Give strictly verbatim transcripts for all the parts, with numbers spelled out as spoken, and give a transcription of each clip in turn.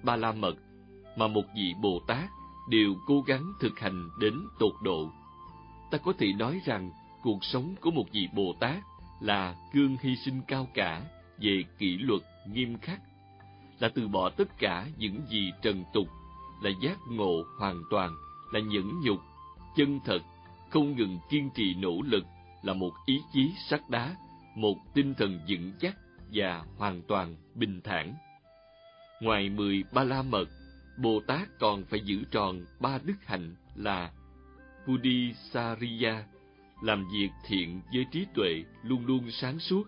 Ba La Mật mà một vị Bồ Tát đều cố gắng thực hành đến tột độ. Ta có thể nói rằng cuộc sống của một vị Bồ Tát là gương hy sinh cao cả về kỷ luật nghiêm khắc, là từ bỏ tất cả những gì trần tục, là giác ngộ hoàn toàn, là nhẫn nhục, chân thật, không ngừng kiên trì nỗ lực, là một ý chí sắt đá, một tinh thần vững chắc và hoàn toàn bình thản. Ngoài mười Ba La Mật, Bồ Tát còn phải giữ tròn ba đức hạnh là Buddhisariya, làm việc thiện với trí tuệ luôn luôn sáng suốt;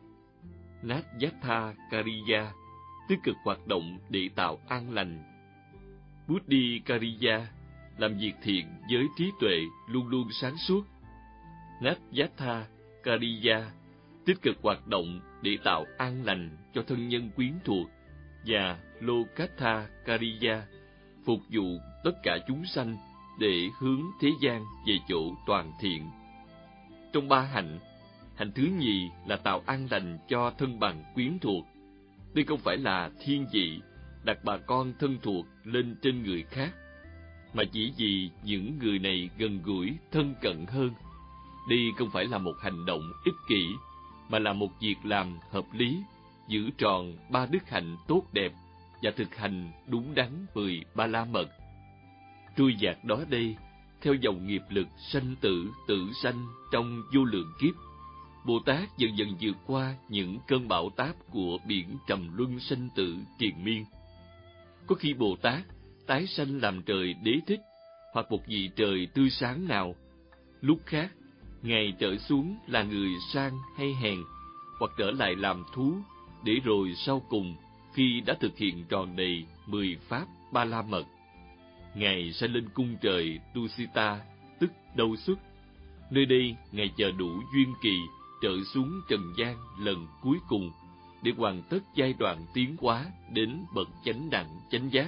Natyattha Kariya, tích cực hoạt động để tạo an lành; Buddhikariya, làm việc thiện với trí tuệ luôn luôn sáng suốt; Natyattha Kariya, tích cực hoạt động để tạo an lành cho thân nhân quyến thuộc; và Lokattha Kariya, phục vụ tất cả chúng sanh để hướng thế gian về chỗ toàn thiện. Trong ba hạnh, hạnh thứ nhì là tạo an lành cho thân bằng quyến thuộc. Đây không phải là thiên vị, đặt bà con thân thuộc lên trên người khác, mà chỉ vì những người này gần gũi, thân cận hơn. Đây không phải là một hành động ích kỷ, mà là một việc làm hợp lý, giữ tròn ba đức hạnh tốt đẹp và thực hành đúng đắn mười Ba La Mật. Trôi dạt đó đây, theo dòng nghiệp lực sanh tử, tử sanh trong vô lượng kiếp, Bồ Tát dần dần vượt qua những cơn bão táp của biển trầm luân sanh tử triền miên. Có khi Bồ Tát tái sanh làm trời Đế Thích hoặc một vị trời tươi sáng nào, lúc khác Ngài trở xuống là người sang hay hèn, hoặc trở lại làm thú, để rồi sau cùng, khi đã thực hiện tròn đầy mười pháp Ba La Mật, Ngài sẽ lên cung trời Tusita, tức Đâu Xuất. Nơi đây Ngài chờ đủ duyên kỳ trở xuống trần gian lần cuối cùng để hoàn tất giai đoạn tiến hóa đến bậc chánh đẳng chánh giác.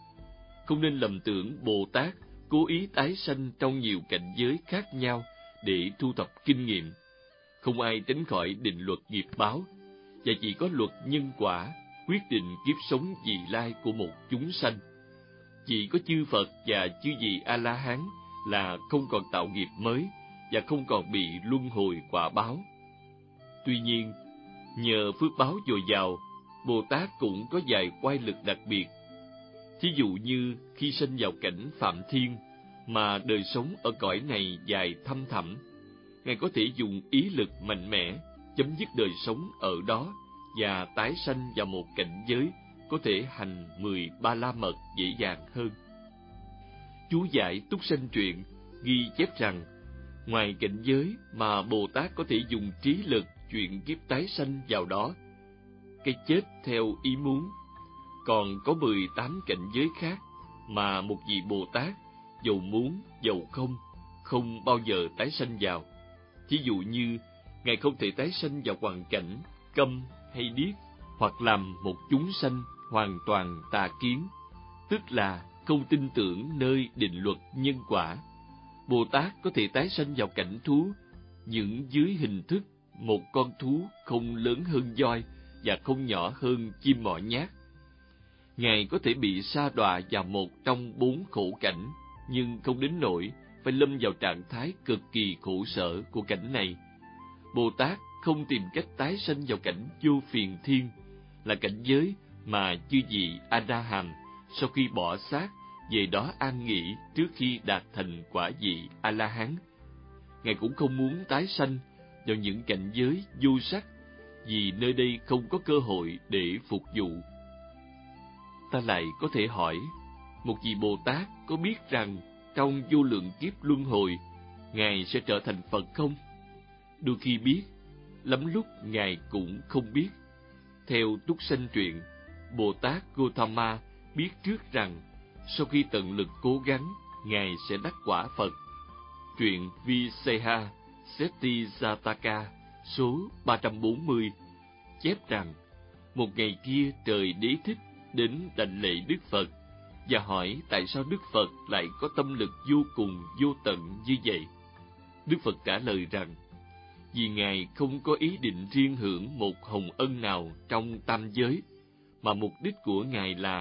Không nên lầm tưởng Bồ Tát cố ý tái sanh trong nhiều cảnh giới khác nhau để thu thập kinh nghiệm. Không ai tránh khỏi định luật nghiệp báo, và chỉ có luật nhân quả quyết định kiếp sống vị lai của một chúng sanh. Chỉ có chư Phật và chư vị A-la-hán là không còn tạo nghiệp mới và không còn bị luân hồi quả báo. Tuy nhiên, nhờ phước báo dồi dào, Bồ Tát cũng có vài oai lực đặc biệt. Thí dụ như khi sinh vào cảnh Phạm Thiên, mà đời sống ở cõi này dài thăm thẳm, Ngài có thể dùng ý lực mạnh mẽ chấm dứt đời sống ở đó và tái sanh vào một cảnh giới có thể hành mười Ba La Mật dễ dàng hơn. Chú giải Túc Sanh Truyện ghi chép rằng, ngoài cảnh giới mà Bồ Tát có thể dùng trí lực chuyển kiếp tái sanh vào đó, cái chết theo ý muốn, còn có mười tám cảnh giới khác mà một vị Bồ Tát dầu muốn dầu không, không bao giờ tái sanh vào. Thí dụ như, Ngài không thể tái sanh vào hoàn cảnh câm hay điếc, hoặc làm một chúng sanh hoàn toàn tà kiến, tức là không tin tưởng nơi định luật nhân quả. Bồ Tát có thể tái sanh vào cảnh thú, những dưới hình thức một con thú không lớn hơn voi và không nhỏ hơn chim mỏ nhát. Ngài có thể bị sa đọa vào một trong bốn khổ cảnh, nhưng không đến nỗi phải lâm vào trạng thái cực kỳ khổ sở của cảnh này. Bồ Tát không tìm cách tái sanh vào cảnh vô phiền thiên, là cảnh giới mà chư vị A-la-hán sau khi bỏ xác về đó an nghỉ trước khi đạt thành quả vị A-la-hán. Ngài cũng không muốn tái sanh vào những cảnh giới vô sắc, vì nơi đây không có cơ hội để phục vụ. Ta lại có thể hỏi, một vị Bồ Tát có biết rằng trong vô lượng kiếp luân hồi, Ngài sẽ trở thành Phật không? Đôi khi biết, lắm lúc Ngài cũng không biết. Theo Túc Sanh Truyện, Bồ Tát Gotama biết trước rằng sau khi tận lực cố gắng, Ngài sẽ đắc quả Phật. Truyện Viseha Setijataka số ba trăm bốn mươi chép rằng, một ngày kia trời Đế Thích đến đảnh lễ Đức Phật và hỏi tại sao Đức Phật lại có tâm lực vô cùng vô tận như vậy. Đức Phật trả lời rằng, vì Ngài không có ý định riêng hưởng một hồng ân nào trong tam giới, mà mục đích của Ngài là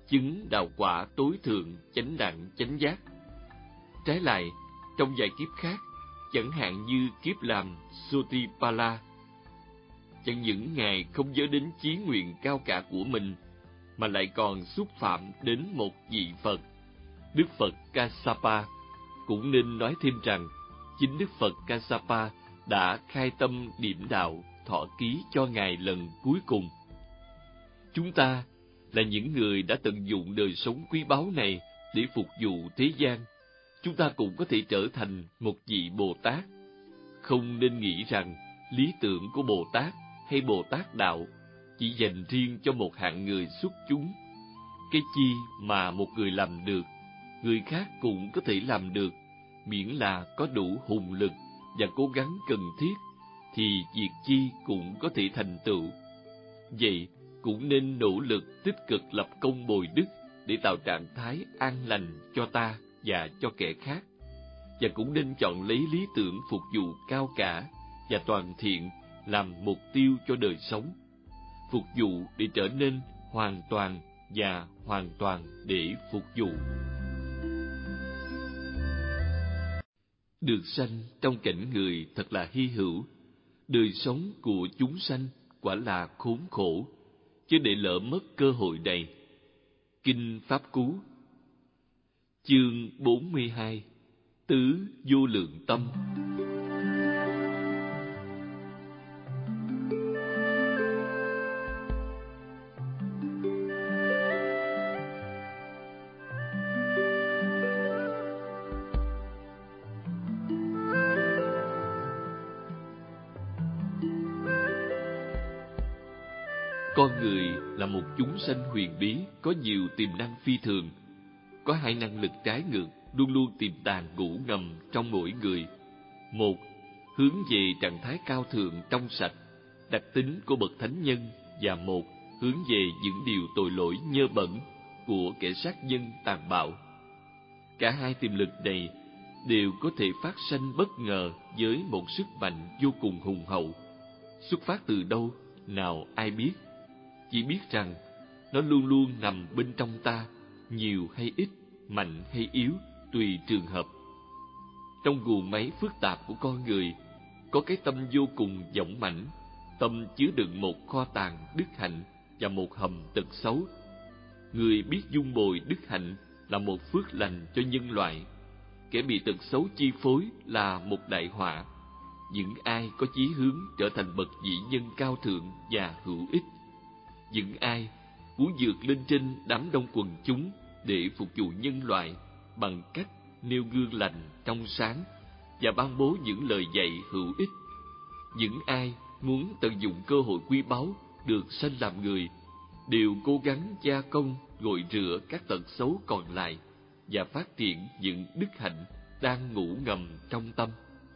chứng đạo quả tối thượng chánh đẳng chánh giác. Trái lại, trong vài kiếp khác, chẳng hạn như kiếp làm Sotipala, chẳng những Ngài không nhớ đến chí nguyện cao cả của mình, mà lại còn xúc phạm đến một vị Phật, Đức Phật Kassapa. Cũng nên nói thêm rằng, chính Đức Phật Kassapa đã khai tâm điểm đạo thọ ký cho Ngài lần cuối cùng. Chúng ta là những người đã tận dụng đời sống quý báu này để phục vụ thế gian. Chúng ta cũng có thể trở thành một vị Bồ Tát. Không nên nghĩ rằng lý tưởng của Bồ Tát hay Bồ Tát đạo chỉ dành riêng cho một hạng người xuất chúng. Cái chi mà một người làm được, người khác cũng có thể làm được, miễn là có đủ hùng lực và cố gắng cần thiết, thì việc chi cũng có thể thành tựu. Vậy, cũng nên nỗ lực tích cực lập công bồi đức để tạo trạng thái an lành cho ta và cho kẻ khác. Và cũng nên chọn lấy lý tưởng phục vụ cao cả và toàn thiện làm mục tiêu cho đời sống. Phục vụ để trở nên hoàn toàn và hoàn toàn để phục vụ. Được sanh trong cảnh người thật là hy hữu. Đời sống của chúng sanh quả là khốn khổ, chứ để lỡ mất cơ hội này. Kinh Pháp Cú, chương bốn mươi hai, Tứ Vô Lượng Tâm. Con người là một chúng sanh huyền bí, có nhiều tiềm năng phi thường. Có hai năng lực trái ngược luôn luôn tiềm tàng ngủ ngầm trong mỗi người. Một, hướng về trạng thái cao thượng trong sạch, đặc tính của bậc thánh nhân, và một, hướng về những điều tội lỗi nhơ bẩn của kẻ sát nhân tàn bạo. Cả hai tiềm lực này đều có thể phát sanh bất ngờ với một sức mạnh vô cùng hùng hậu. Xuất phát từ đâu, nào ai biết? Chỉ biết rằng nó luôn luôn nằm bên trong ta, nhiều hay ít, mạnh hay yếu, tùy trường hợp. Trong guồng máy phức tạp của con người, có cái tâm vô cùng dũng mãnh, tâm chứa đựng một kho tàng đức hạnh và một hầm tật xấu. Người biết dung bồi đức hạnh là một phước lành cho nhân loại. Kẻ bị tật xấu chi phối là một đại họa. Những ai có chí hướng trở thành bậc vĩ nhân cao thượng và hữu ích, những ai muốn vượt lên trên đám đông quần chúng để phục vụ nhân loại bằng cách nêu gương lành trong sáng và ban bố những lời dạy hữu ích, những ai muốn tận dụng cơ hội quý báu được sanh làm người, đều cố gắng gia công gội rửa các tật xấu còn lại và phát triển những đức hạnh đang ngủ ngầm trong tâm.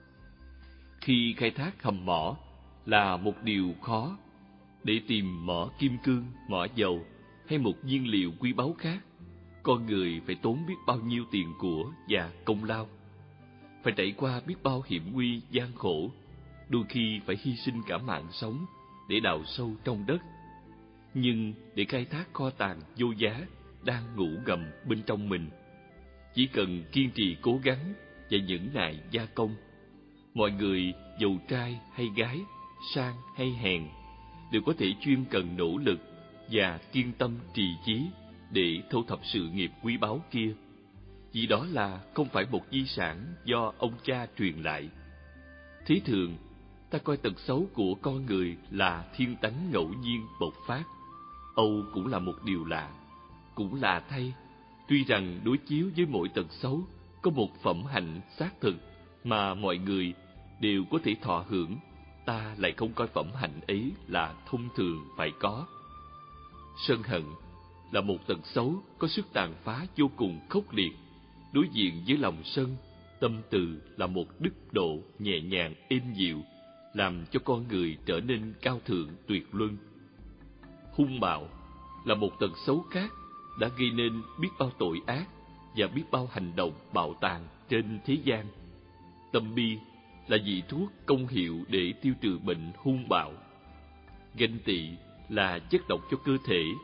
Khi khai thác hầm mỏ là một điều khó. Để tìm mỏ kim cương, mỏ dầu hay một nhiên liệu quý báu khác, con người phải tốn biết bao nhiêu tiền của và công lao, phải trải qua biết bao hiểm nguy gian khổ, đôi khi phải hy sinh cả mạng sống để đào sâu trong đất. Nhưng để khai thác kho tàng vô giá đang ngủ ngầm bên trong mình, chỉ cần kiên trì cố gắng và nhẫn nại gia công, mọi người giàu trai hay gái, sang hay hèn, đều có thể chuyên cần nỗ lực và kiên tâm trì chí để thu thập sự nghiệp quý báu kia. Vì đó là không phải một di sản do ông cha truyền lại. Thế thường, ta coi tật xấu của con người là thiên tánh ngẫu nhiên bộc phát. Âu cũng là một điều lạ. Cũng lạ thay, tuy rằng đối chiếu với mỗi tật xấu có một phẩm hạnh xác thực mà mọi người đều có thể thọ hưởng, ta lại không coi phẩm hạnh ấy là thông thường phải có. Sân hận là một tật xấu có sức tàn phá vô cùng khốc liệt. Đối diện với lòng sân, tâm từ là một đức độ nhẹ nhàng êm dịu, làm cho con người trở nên cao thượng tuyệt luân. Hung bạo là một tật xấu khác, đã gây nên biết bao tội ác và biết bao hành động bạo tàn trên thế gian. Tâm bi là vị thuốc công hiệu để tiêu trừ bệnh hung bạo. Ganh tị là chất độc cho cơ thể.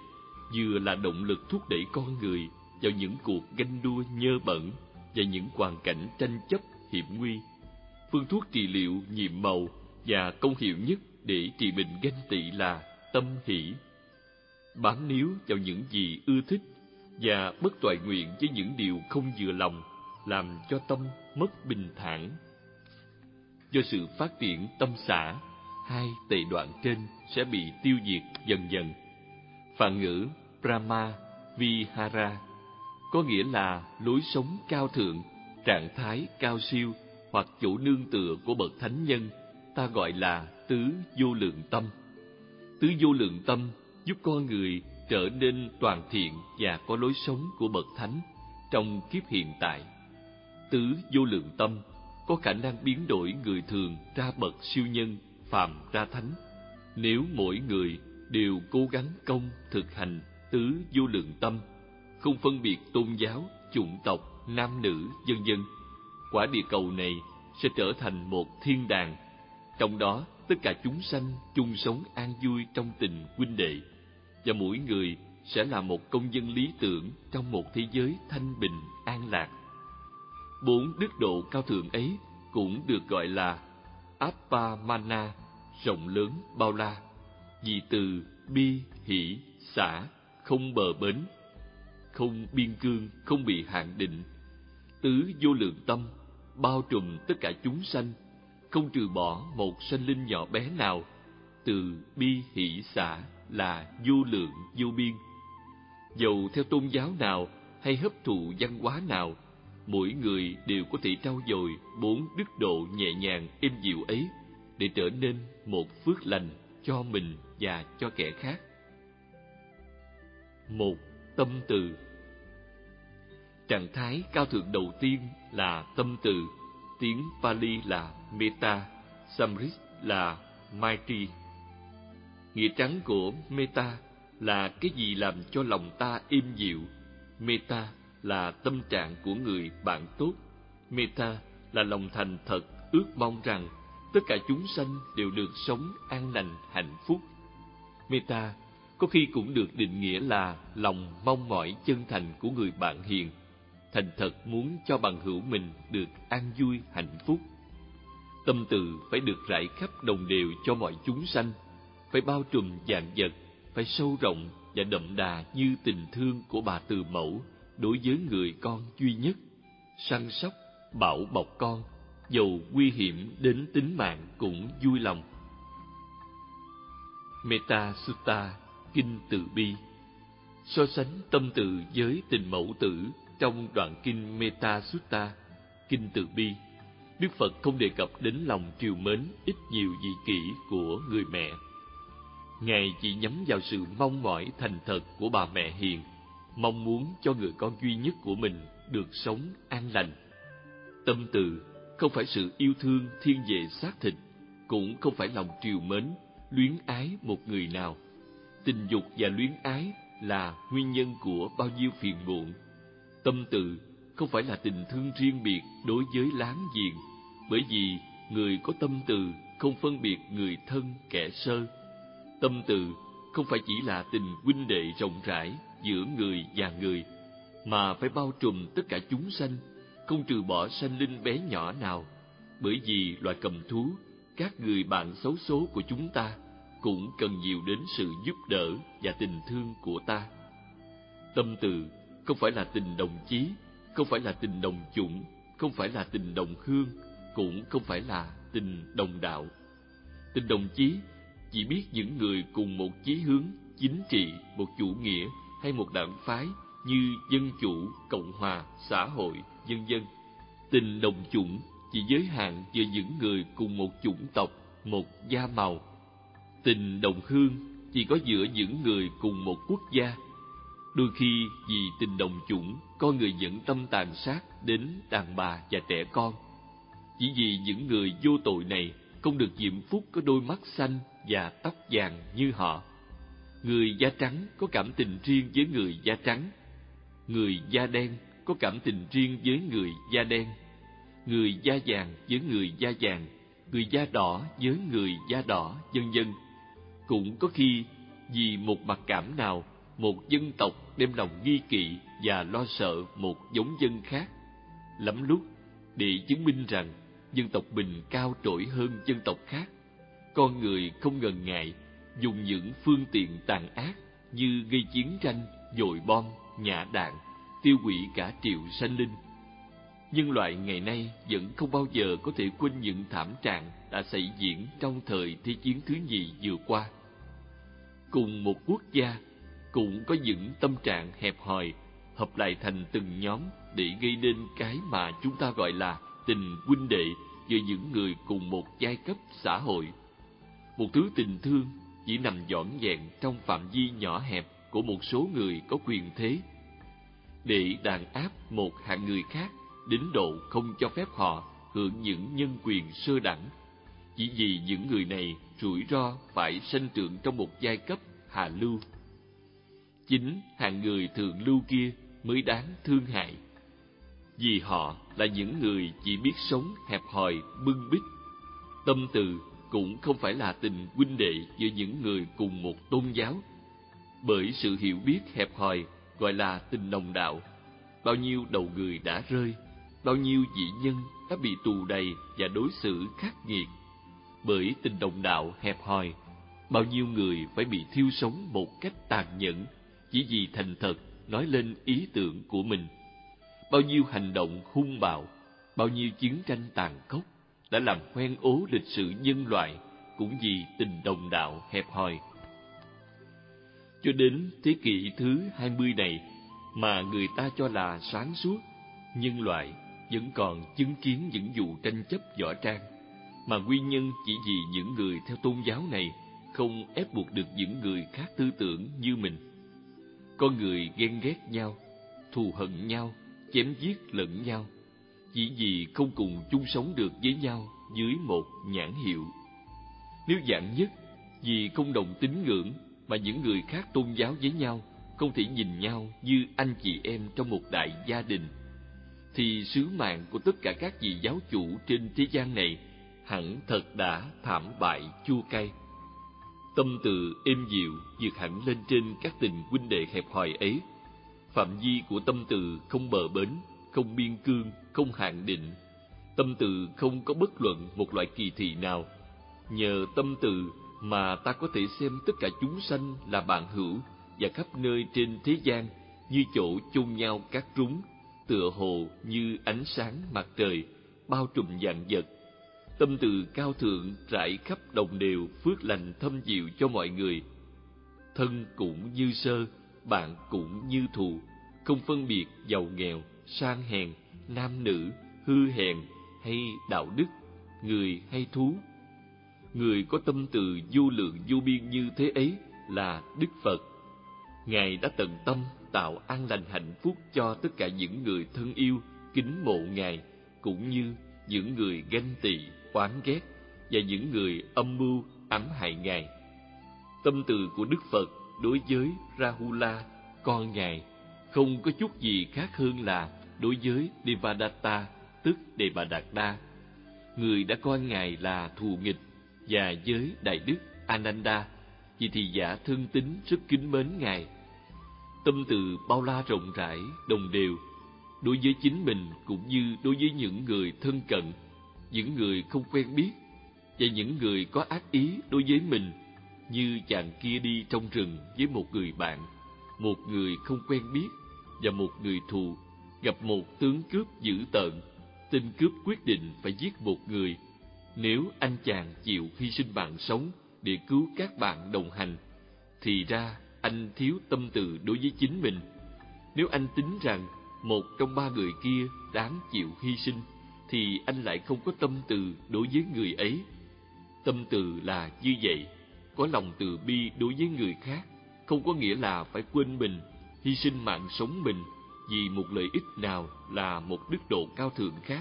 vừa là động lực thúc đẩy con người vào những cuộc ganh đua nhơ bẩn và những hoàn cảnh tranh chấp hiểm nguy. Phương thuốc trị liệu nhiệm màu và công hiệu nhất để trị bệnh ganh tị là tâm hỷ. Bám níu vào những gì ưa thích và bất toại nguyện với những điều không vừa lòng làm cho tâm mất bình thản. Do sự phát triển tâm xả, hai tệ đoạn trên sẽ bị tiêu diệt dần dần. Phạn ngữ Brahma Vihara có nghĩa là lối sống cao thượng, trạng thái cao siêu hoặc chỗ nương tựa của bậc thánh nhân, ta gọi là tứ vô lượng tâm. Tứ vô lượng tâm giúp con người trở nên toàn thiện và có lối sống của bậc thánh trong kiếp hiện tại. Tứ vô lượng tâm có khả năng biến đổi người thường ra bậc siêu nhân, phàm ra thánh. Nếu mỗi người đều cố gắng công thực hành tứ vô lượng tâm, không phân biệt tôn giáo, chủng tộc, nam nữ, vân vân, quả địa cầu này sẽ trở thành một thiên đàng. Trong đó, tất cả chúng sanh chung sống an vui trong tình huynh đệ, và mỗi người sẽ là một công dân lý tưởng trong một thế giới thanh bình an lạc. Bốn đức độ cao thượng ấy cũng được gọi là Appamana, rộng lớn bao la, vì từ bi, hỷ, xả, không bờ bến, không biên cương, không bị hạn định. Tứ vô lượng tâm bao trùm tất cả chúng sanh, không trừ bỏ một sanh linh nhỏ bé nào. Từ bi hỷ xả là vô lượng vô biên. Dầu theo tôn giáo nào hay hấp thụ văn hóa nào, mỗi người đều có thể trau dồi bốn đức độ nhẹ nhàng êm dịu ấy để trở nên một phước lành cho mình và cho kẻ khác. Một, tâm từ. Trạng thái cao thượng đầu tiên là tâm từ, tiếng Pali là Metta, Sanskrit là Maitri. Nghĩa trắng của Metta là cái gì làm cho lòng ta êm dịu. Metta là tâm trạng của người bạn tốt. Metta là lòng thành thật, ước mong rằng tất cả chúng sanh đều được sống an lành, hạnh phúc. Metta có khi cũng được định nghĩa là lòng mong mỏi chân thành của người bạn hiền, thành thật muốn cho bằng hữu mình được an vui, hạnh phúc. Tâm từ phải được rải khắp đồng đều cho mọi chúng sanh, phải bao trùm vạn vật, phải sâu rộng và đậm đà như tình thương của bà từ mẫu đối với người con duy nhất, săn sóc, bảo bọc con, dầu nguy hiểm đến tính mạng cũng vui lòng. Metta Sutta, Kinh Từ Bi, so sánh tâm từ với tình mẫu tử trong đoạn kinh Metta Sutta, Kinh Từ Bi. Đức Phật không đề cập đến lòng trìu mến ít nhiều dị kỷ của người mẹ. Ngài chỉ nhắm vào sự mong mỏi thành thật của bà mẹ hiền, mong muốn cho người con duy nhất của mình được sống an lành. Tâm từ không phải sự yêu thương thiên về xác thịt, cũng không phải lòng trìu mến, luyến ái một người nào. Tình dục và luyến ái là nguyên nhân của bao nhiêu phiền muộn. Tâm từ không phải là tình thương riêng biệt đối với láng giềng, bởi vì người có tâm từ không phân biệt người thân kẻ sơ. Tâm từ không phải chỉ là tình huynh đệ rộng rãi giữa người và người, mà phải bao trùm tất cả chúng sanh, không trừ bỏ sanh linh bé nhỏ nào. Bởi vì loài cầm thú, các người bạn xấu số của chúng ta cũng cần nhiều đến sự giúp đỡ và tình thương của ta. Tâm từ không phải là tình đồng chí, không phải là tình đồng chủng, không phải là tình đồng hương, cũng không phải là tình đồng đạo. Tình đồng chí chỉ biết những người cùng một chí hướng, chính trị, một chủ nghĩa hay một đảng phái như dân chủ, cộng hòa, xã hội, vân vân. Tình đồng chủng chỉ giới hạn với những người cùng một chủng tộc, một da màu. Tình đồng hương chỉ có giữa những người cùng một quốc gia. Đôi khi vì tình đồng chủng, con người dẫn tâm tàn sát đến đàn bà và trẻ con. Chỉ vì những người vô tội này không được diễm phúc có đôi mắt xanh và tóc vàng như họ. Người da trắng có cảm tình riêng với người da trắng, người da đen có cảm tình riêng với người da đen, người da vàng với người da vàng, người da đỏ với người da đỏ, vân vân. Cũng có khi vì một mặc cảm nào một dân tộc đem lòng nghi kỵ và lo sợ một giống dân khác. Lắm lúc, để chứng minh rằng dân tộc mình cao trội hơn dân tộc khác, con người không ngần ngại dùng những phương tiện tàn ác như gây chiến tranh, dội bom, nhả đạn, tiêu hủy cả triệu sanh linh. Nhân loại ngày nay vẫn không bao giờ có thể quên những thảm trạng đã xảy diễn trong thời Thế chiến thứ nhì vừa qua. Cùng một quốc gia cũng có những tâm trạng hẹp hòi hợp lại thành từng nhóm để gây nên cái mà chúng ta gọi là tình huynh đệ giữa những người cùng một giai cấp xã hội. Một thứ tình thương chỉ nằm vỏn vẹn trong phạm vi nhỏ hẹp của một số người có quyền thế, để đàn áp một hạng người khác đến độ không cho phép họ hưởng những nhân quyền sơ đẳng, chỉ vì những người này rủi ro phải sanh trưởng trong một giai cấp hạ lưu. Chính hạng người thượng lưu kia mới đáng thương hại, vì họ là những người chỉ biết sống hẹp hòi bưng bít. Tâm từ cũng không phải là tình huynh đệ giữa những người cùng một tôn giáo, bởi sự hiểu biết hẹp hòi gọi là tình đồng đạo. Bao nhiêu đầu người đã rơi, bao nhiêu dị nhân đã bị tù đày và đối xử khắc nghiệt. Bởi tình đồng đạo hẹp hòi, bao nhiêu người phải bị thiêu sống một cách tàn nhẫn chỉ vì thành thật nói lên ý tưởng của mình. Bao nhiêu hành động hung bạo, bao nhiêu chiến tranh tàn khốc đã làm hoen ố lịch sử nhân loại cũng vì tình đồng đạo hẹp hòi. Cho đến thế kỷ thứ hai mươi này mà người ta cho là sáng suốt, nhân loại vẫn còn chứng kiến những vụ tranh chấp võ trang, mà nguyên nhân chỉ vì những người theo tôn giáo này không ép buộc được những người khác tư tưởng như mình. Con người ghen ghét nhau, thù hận nhau, chém giết lẫn nhau, chỉ vì không cùng chung sống được với nhau dưới một nhãn hiệu. Nếu dạng nhất vì không đồng tín ngưỡng mà những người khác tôn giáo với nhau không thể nhìn nhau như anh chị em trong một đại gia đình, thì sứ mạng của tất cả các vị giáo chủ trên thế gian này hẳn thật đã thảm bại chua cay. Tâm từ êm dịu vượt hẳn lên trên các tình huynh đệ hẹp hòi ấy. Phạm vi của tâm từ không bờ bến, không biên cương, không hạn định. Tâm từ không có bất luận một loại kỳ thị nào. Nhờ tâm từ mà ta có thể xem tất cả chúng sanh là bạn hữu, và khắp nơi trên thế gian như chỗ chôn nhau cát rúng, tựa hồ như ánh sáng mặt trời bao trùm vạn vật. Tâm từ cao thượng rải khắp đồng đều phước lành thâm dịu cho mọi người. Thân cũng như sơ, bạn cũng như thù, không phân biệt giàu nghèo, sang hèn, nam nữ, hư hèn hay đạo đức, người hay thú. Người có tâm từ vô lượng vô biên như thế ấy là Đức Phật. Ngài đã tận tâm tạo an lành hạnh phúc cho tất cả những người thân yêu, kính mộ Ngài, cũng như những người ganh tị, oán ghét và những người âm mưu ám hại Ngài. Tâm từ của Đức Phật đối với Rahula, con Ngài, không có chút gì khác hơn là đối với Devadatta, tức Đề Bà Đạt Đa, người đã coi Ngài là thù nghịch, và với Đại Đức Ananda, vì thì giả thân tín rất kính mến Ngài. Tâm từ bao la rộng rãi, đồng đều, đối với chính mình cũng như đối với những người thân cận, những người không quen biết, và những người có ác ý đối với mình, như chàng kia đi trong rừng với một người bạn, một người không quen biết và một người thù, gặp một tướng cướp dữ tợn. Tên cướp quyết định phải giết một người. Nếu anh chàng chịu hy sinh mạng sống để cứu các bạn đồng hành, thì ra anh thiếu tâm từ đối với chính mình. Nếu anh tính rằng một trong ba người kia đáng chịu hy sinh, thì anh lại không có tâm từ đối với người ấy. Tâm từ là như vậy, có lòng từ bi đối với người khác, không có nghĩa là phải quên mình, hy sinh mạng sống mình vì một lợi ích nào là một đức độ cao thượng khác.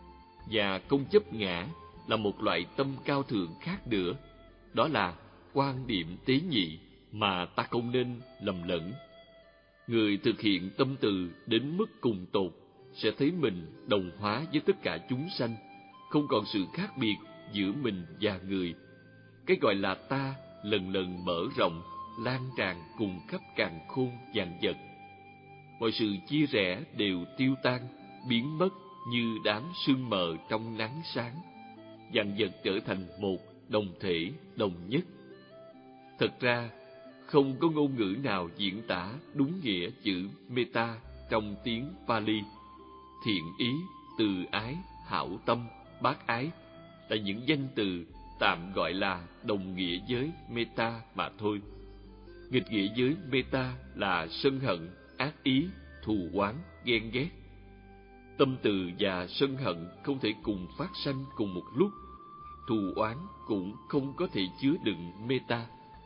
Và không chấp ngã là một loại tâm cao thượng khác nữa, đó là quan điểm tế nhị mà ta không nên lầm lẫn. Người thực hiện tâm từ đến mức cùng tột sẽ thấy mình đồng hóa với tất cả chúng sanh, không còn sự khác biệt giữa mình và người. Cái gọi là ta lần lần mở rộng, lan tràn cùng khắp càn khôn vạn vật. Mọi sự chia rẽ đều tiêu tan, biến mất như đám sương mờ trong nắng sáng. Vạn vật trở thành một, đồng thể, đồng nhất. Thật ra, không có ngôn ngữ nào diễn tả đúng nghĩa chữ metta trong tiếng Pali. Thiện ý, từ ái, hảo tâm, bác ái là những danh từ tạm gọi là đồng nghĩa với metta mà thôi. Nghịch nghĩa với metta là sân hận, ác ý, thù oán, ghen ghét. Tâm từ và sân hận không thể cùng phát sanh cùng một lúc. Thù oán cũng không có thể chứa đựng metta.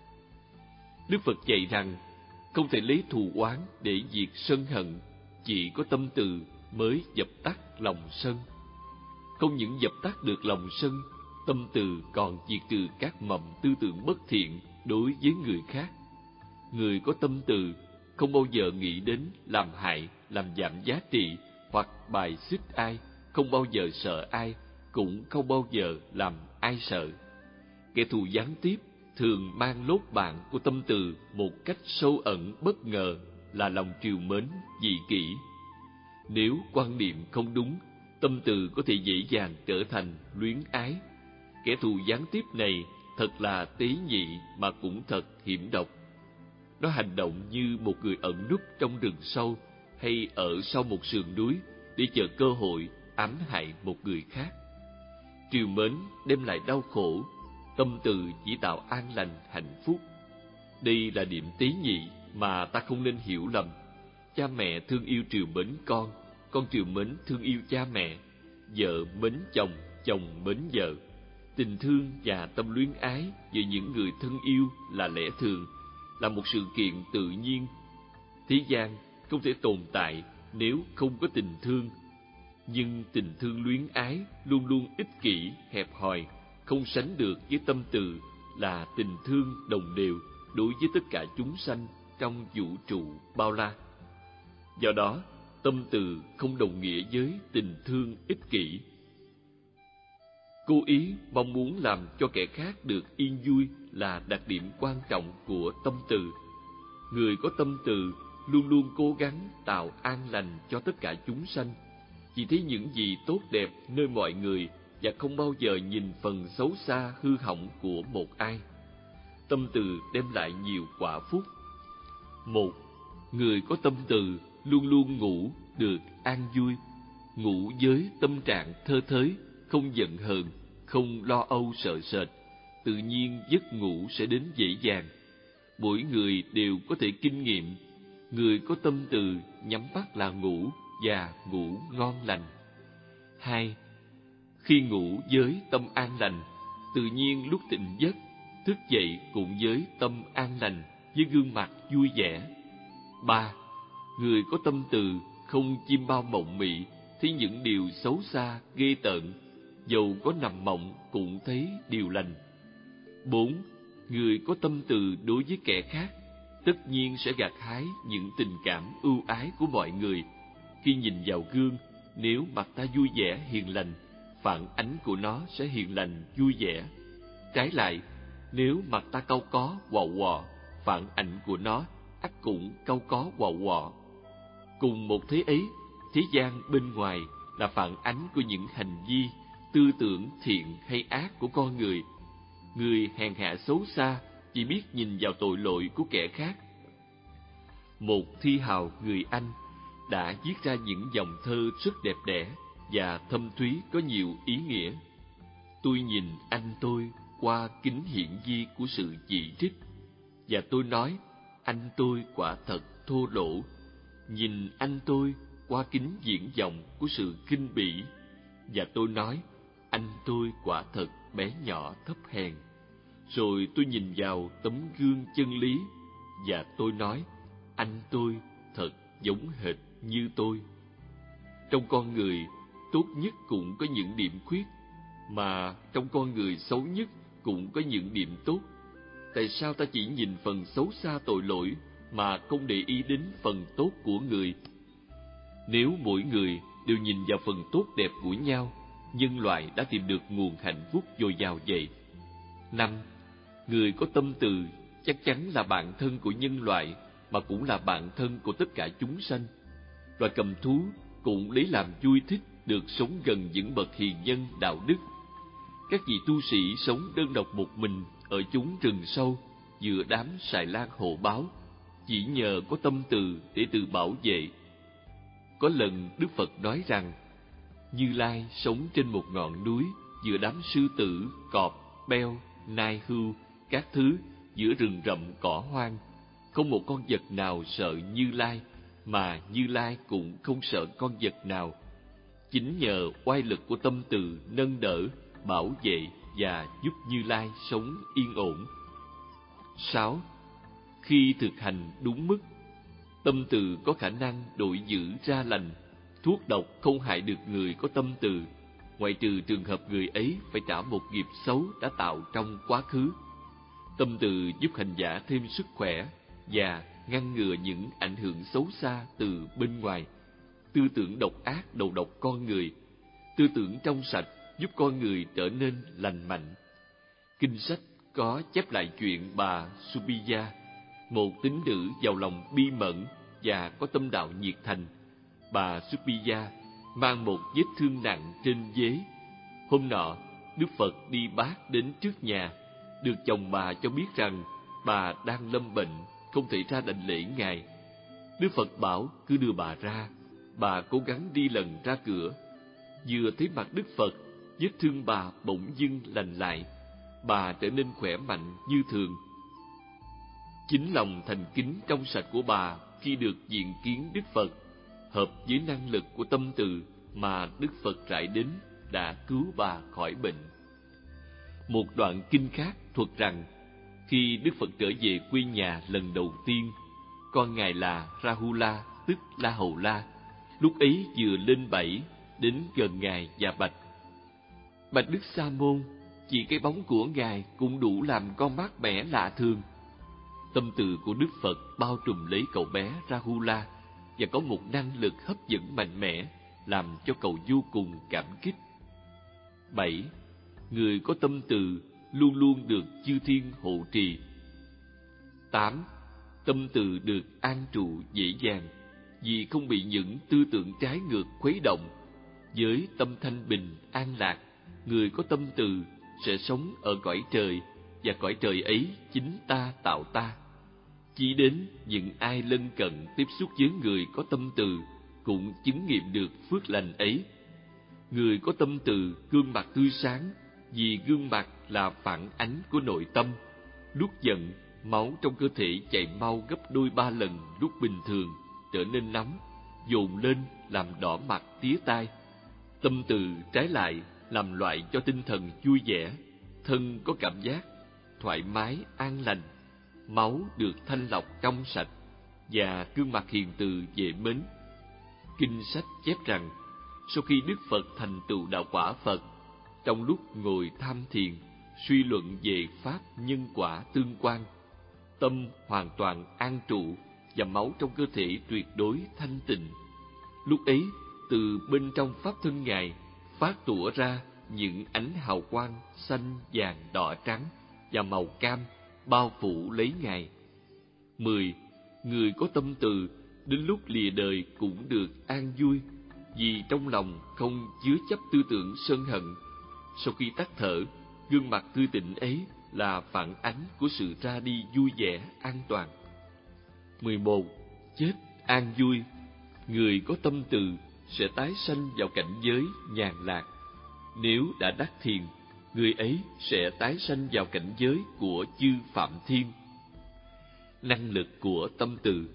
Đức Phật dạy rằng không thể lấy thù oán để diệt sân hận, chỉ có tâm từ mới dập tắt lòng sân. Không những dập tắt được lòng sân, tâm từ còn diệt trừ các mầm tư tưởng bất thiện đối với người khác. Người có tâm từ không bao giờ nghĩ đến làm hại, làm giảm giá trị hoặc bài xích ai, không bao giờ sợ ai, cũng không bao giờ làm ai sợ. Kẻ thù gián tiếp thường mang lốt bạn của tâm từ một cách sâu ẩn bất ngờ là lòng trìu mến, dị kỷ. Nếu quan niệm không đúng, tâm từ có thể dễ dàng trở thành luyến ái. Kẻ thù gián tiếp này thật là tế nhị mà cũng thật hiểm độc. Nó hành động như một người ẩn núp trong rừng sâu hay ở sau một sườn núi để chờ cơ hội ám hại một người khác. Trìu mến đem lại đau khổ, tâm từ chỉ tạo an lành, hạnh phúc. Đây là điểm tế nhị mà ta không nên hiểu lầm. Cha mẹ thương yêu trìu mến con, con trìu mến thương yêu cha mẹ, vợ mến chồng, chồng mến vợ. Tình thương và tâm luyến ái giữa những người thân yêu là lẽ thường, là một sự kiện tự nhiên. Thế gian không thể tồn tại nếu không có tình thương. Nhưng tình thương luyến ái luôn luôn ích kỷ, hẹp hòi, không sánh được với tâm từ là tình thương đồng đều đối với tất cả chúng sanh trong vũ trụ bao la. Do đó, tâm từ không đồng nghĩa với tình thương ích kỷ. Cố ý mong muốn làm cho kẻ khác được yên vui là đặc điểm quan trọng của tâm từ. Người có tâm từ luôn luôn cố gắng tạo an lành cho tất cả chúng sanh, chỉ thấy những gì tốt đẹp nơi mọi người và không bao giờ nhìn phần xấu xa hư hỏng của một ai. Tâm từ đem lại nhiều quả phúc. Một, người có tâm từ luôn luôn ngủ được an vui, ngủ với tâm trạng thơ thới, không giận hờn, không lo âu sợ sệt, tự nhiên giấc ngủ sẽ đến dễ dàng. Mỗi người đều có thể kinh nghiệm, người có tâm từ nhắm mắt là ngủ và ngủ ngon lành. Hai, khi ngủ với tâm an lành, tự nhiên lúc tỉnh giấc, thức dậy cũng với tâm an lành, với gương mặt vui vẻ. Ba, người có tâm từ không chim bao mộng mị, thấy những điều xấu xa, ghê tởn, dầu có nằm mộng cũng thấy điều lành. Bốn, người có tâm từ đối với kẻ khác, tất nhiên sẽ gặt hái những tình cảm ưu ái của mọi người. Khi nhìn vào gương, nếu mặt ta vui vẻ hiền lành, phản ánh của nó sẽ hiền lành vui vẻ. Trái lại, nếu mặt ta cau có quọ quọ, phản ảnh của nó ắt cũng cau có quọ quọ. Cùng một thế ấy, thế gian bên ngoài là phản ánh của những hành vi, tư tưởng thiện hay ác của con người. Người hèn hạ xấu xa chỉ biết nhìn vào tội lỗi của kẻ khác. Một thi hào người Anh đã viết ra những dòng thơ rất đẹp đẽ và thâm thúy có nhiều ý nghĩa. Tôi nhìn anh tôi qua kính hiển vi của sự chỉ trích, và tôi nói anh tôi quả thật thô lỗ. Nhìn anh tôi qua kính diễn vọng của sự khinh bỉ, và tôi nói anh tôi quả thật bé nhỏ thấp hèn. Rồi tôi nhìn vào tấm gương chân lý, và tôi nói anh tôi thật giống hệt như tôi. Trong con người tốt nhất cũng có những điểm khuyết, mà trong con người xấu nhất cũng có những điểm tốt. Tại sao ta chỉ nhìn phần xấu xa tội lỗi mà không để ý đến phần tốt của người? Nếu mỗi người đều nhìn vào phần tốt đẹp của nhau, nhân loại đã tìm được nguồn hạnh phúc dồi dào vậy. Năm, người có tâm từ chắc chắn là bạn thân của nhân loại, mà cũng là bạn thân của tất cả chúng sanh. Loài cầm thú cũng lấy làm vui thích được sống gần những bậc hiền nhân đạo đức. Các vị tu sĩ sống đơn độc một mình ở chốn rừng sâu giữa đám xài lang hổ báo, chỉ nhờ có tâm từ để tự bảo vệ. Có lần Đức Phật nói rằng, Như Lai sống trên một ngọn núi giữa đám sư tử, cọp, beo, nai hưu, các thứ, giữa rừng rậm cỏ hoang. Không một con vật nào sợ Như Lai, mà Như Lai cũng không sợ con vật nào. Chính nhờ oai lực của tâm từ nâng đỡ, bảo vệ và giúp Như Lai sống yên ổn. Sáu. Khi thực hành đúng mức, tâm từ có khả năng đổi dữ ra lành. Thuốc độc không hại được người có tâm từ, ngoại trừ trường hợp người ấy phải trả một nghiệp xấu đã tạo trong quá khứ. Tâm từ giúp hành giả thêm sức khỏe và ngăn ngừa những ảnh hưởng xấu xa từ bên ngoài. Tư tưởng độc ác đầu độc con người, tư tưởng trong sạch giúp con người trở nên lành mạnh. Kinh sách có chép lại chuyện bà Subiya, một tín nữ giàu lòng bi mẫn và có tâm đạo nhiệt thành. Bà Subiya mang một vết thương nặng trên vế. Hôm nọ, Đức Phật đi bát đến trước nhà, được chồng bà cho biết rằng bà đang lâm bệnh, không thể ra đảnh lễ Ngài. Đức Phật bảo cứ đưa bà ra. Bà cố gắng đi lần ra cửa. Vừa thấy mặt Đức Phật, vết thương bà bỗng dưng lành lại. Bà trở nên khỏe mạnh như thường. Chính lòng thành kính trong sạch của bà khi được diện kiến Đức Phật, hợp với năng lực của tâm từ mà Đức Phật rải đến, đã cứu bà khỏi bệnh. Một đoạn kinh khác thuật rằng, khi Đức Phật trở về quê nhà lần đầu tiên, con Ngài là Rahula, tức La Hầu La, lúc ấy vừa lên bảy, đến gần Ngài và bạch: Bạch Đức Sa Môn, chỉ cái bóng của Ngài cũng đủ làm con mát mẻ lạ thường. Tâm từ của Đức Phật bao trùm lấy cậu bé Rahula và có một năng lực hấp dẫn mạnh mẽ, làm cho cậu vô cùng cảm kích. Bảy. Người có tâm từ luôn luôn được chư thiên hộ trì. Tám. Tâm từ được an trụ dễ dàng, vì không bị những tư tưởng trái ngược khuấy động. Với tâm thanh bình, an lạc, người có tâm từ sẽ sống ở cõi trời, và cõi trời ấy chính ta tạo ta. Chỉ đến những ai lân cận tiếp xúc với người có tâm từ cũng chứng nghiệm được phước lành ấy. Người có tâm từ gương mặt tươi sáng, vì gương mặt là phản ánh của nội tâm. Lúc giận, máu trong cơ thể chạy mau gấp đôi ba lần lúc bình thường, trở nên nóng, dồn lên làm đỏ mặt tía tai. Tâm từ trái lại làm loại cho tinh thần vui vẻ, thân có cảm giác thoải mái an lành, máu được thanh lọc trong sạch, và gương mặt hiền từ dễ mến. Kinh sách chép rằng, sau khi Đức Phật thành tựu đạo quả Phật, trong lúc ngồi tham thiền, suy luận về pháp nhân quả tương quan, tâm hoàn toàn an trụ và máu trong cơ thể tuyệt đối thanh tịnh. Lúc ấy, từ bên trong pháp thân Ngài phát tủa ra những ánh hào quang xanh, vàng, đỏ, trắng và màu cam bao phủ lấy Ngài. Mười. Người có tâm từ đến lúc lìa đời cũng được an vui, vì trong lòng không chứa chấp tư tưởng sân hận. Sau khi tắt thở, gương mặt tươi tỉnh ấy là phản ánh của sự ra đi vui vẻ, an toàn. Mười một. Chết an vui. Người có tâm từ sẽ tái sanh vào cảnh giới nhàn lạc. Nếu đã đắc thiền, người ấy sẽ tái sanh vào cảnh giới của chư Phạm Thiên. Năng lực của tâm từ.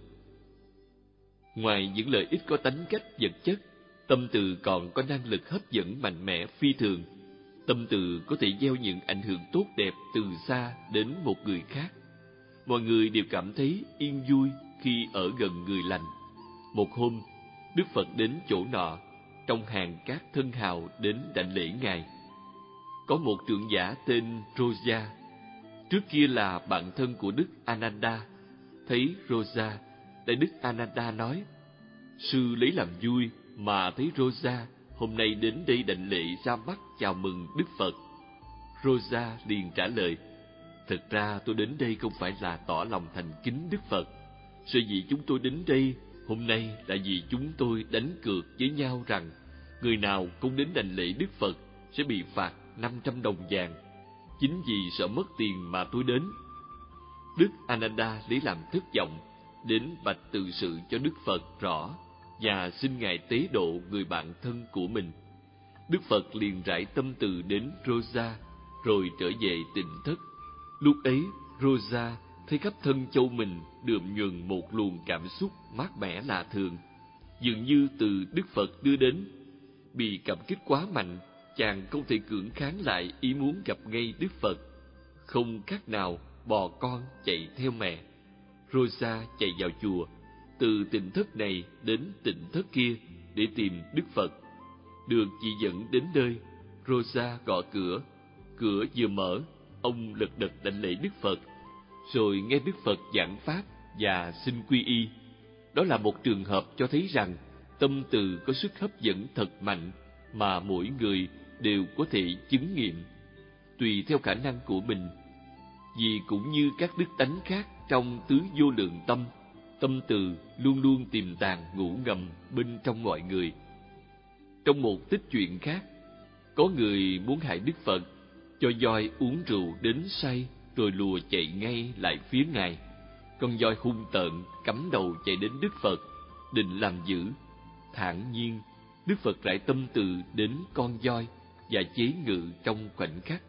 Ngoài những lợi ích có tánh cách vật chất, tâm từ còn có năng lực hấp dẫn mạnh mẽ phi thường. Tâm từ có thể gieo những ảnh hưởng tốt đẹp từ xa đến một người khác. Mọi người đều cảm thấy yên vui khi ở gần người lành. Một hôm, Đức Phật đến chỗ nọ, trong hàng các thân hào đến đảnh lễ Ngài. Có một trưởng giả tên Roja, trước kia là bạn thân của Đức Ananda. Thấy Roja, Đại Đức Ananda nói: Sư lấy làm vui mà thấy Roja hôm nay đến đây đảnh lễ ra mắt chào mừng Đức Phật. Roja liền trả lời: Thực ra tôi đến đây không phải là tỏ lòng thành kính Đức Phật. Sở dĩ chúng tôi đến đây hôm nay là vì chúng tôi đánh cược với nhau rằng người nào không đến đảnh lễ Đức Phật sẽ bị phạt năm trăm đồng vàng. Chính vì sợ mất tiền mà tôi đến. Đức Ananda lấy làm thất vọng, đến bạch tự sự cho Đức Phật rõ và xin Ngài tế độ người bạn thân của mình. Đức Phật liền rải tâm từ đến Rosa, rồi trở về tịnh thất. Lúc ấy, Rosa thấy khắp thân châu mình đượm nhuần một luồng cảm xúc mát mẻ lạ thường, dường như từ Đức Phật đưa đến. Bị cảm kích quá mạnh, chàng không thể cưỡng kháng lại ý muốn gặp ngay Đức Phật. Không khác nào bò con chạy theo mẹ. Rosa chạy vào chùa, từ tịnh thất này đến tịnh thất kia để tìm Đức Phật. Được chỉ dẫn đến nơi, Rosa gõ cửa. Cửa vừa mở, ông lật đật đảnh lễ Đức Phật, rồi nghe Đức Phật giảng pháp và xin quy y. Đó là một trường hợp cho thấy rằng tâm từ có sức hấp dẫn thật mạnh mà mỗi người đều có thể chứng nghiệm, tùy theo khả năng của mình. Vì cũng như các đức tánh khác trong tứ vô lượng tâm, tâm từ luôn luôn tiềm tàng ngủ ngầm bên trong mọi người. Trong một tích chuyện khác, có người muốn hại Đức Phật, cho voi uống rượu đến say rồi lùa chạy ngay lại phía Ngài. Con voi hung tợn cắm đầu chạy đến Đức Phật, định làm dữ. Thản nhiên, Đức Phật rải tâm từ đến con voi và chế ngự trong khoảnh khắc.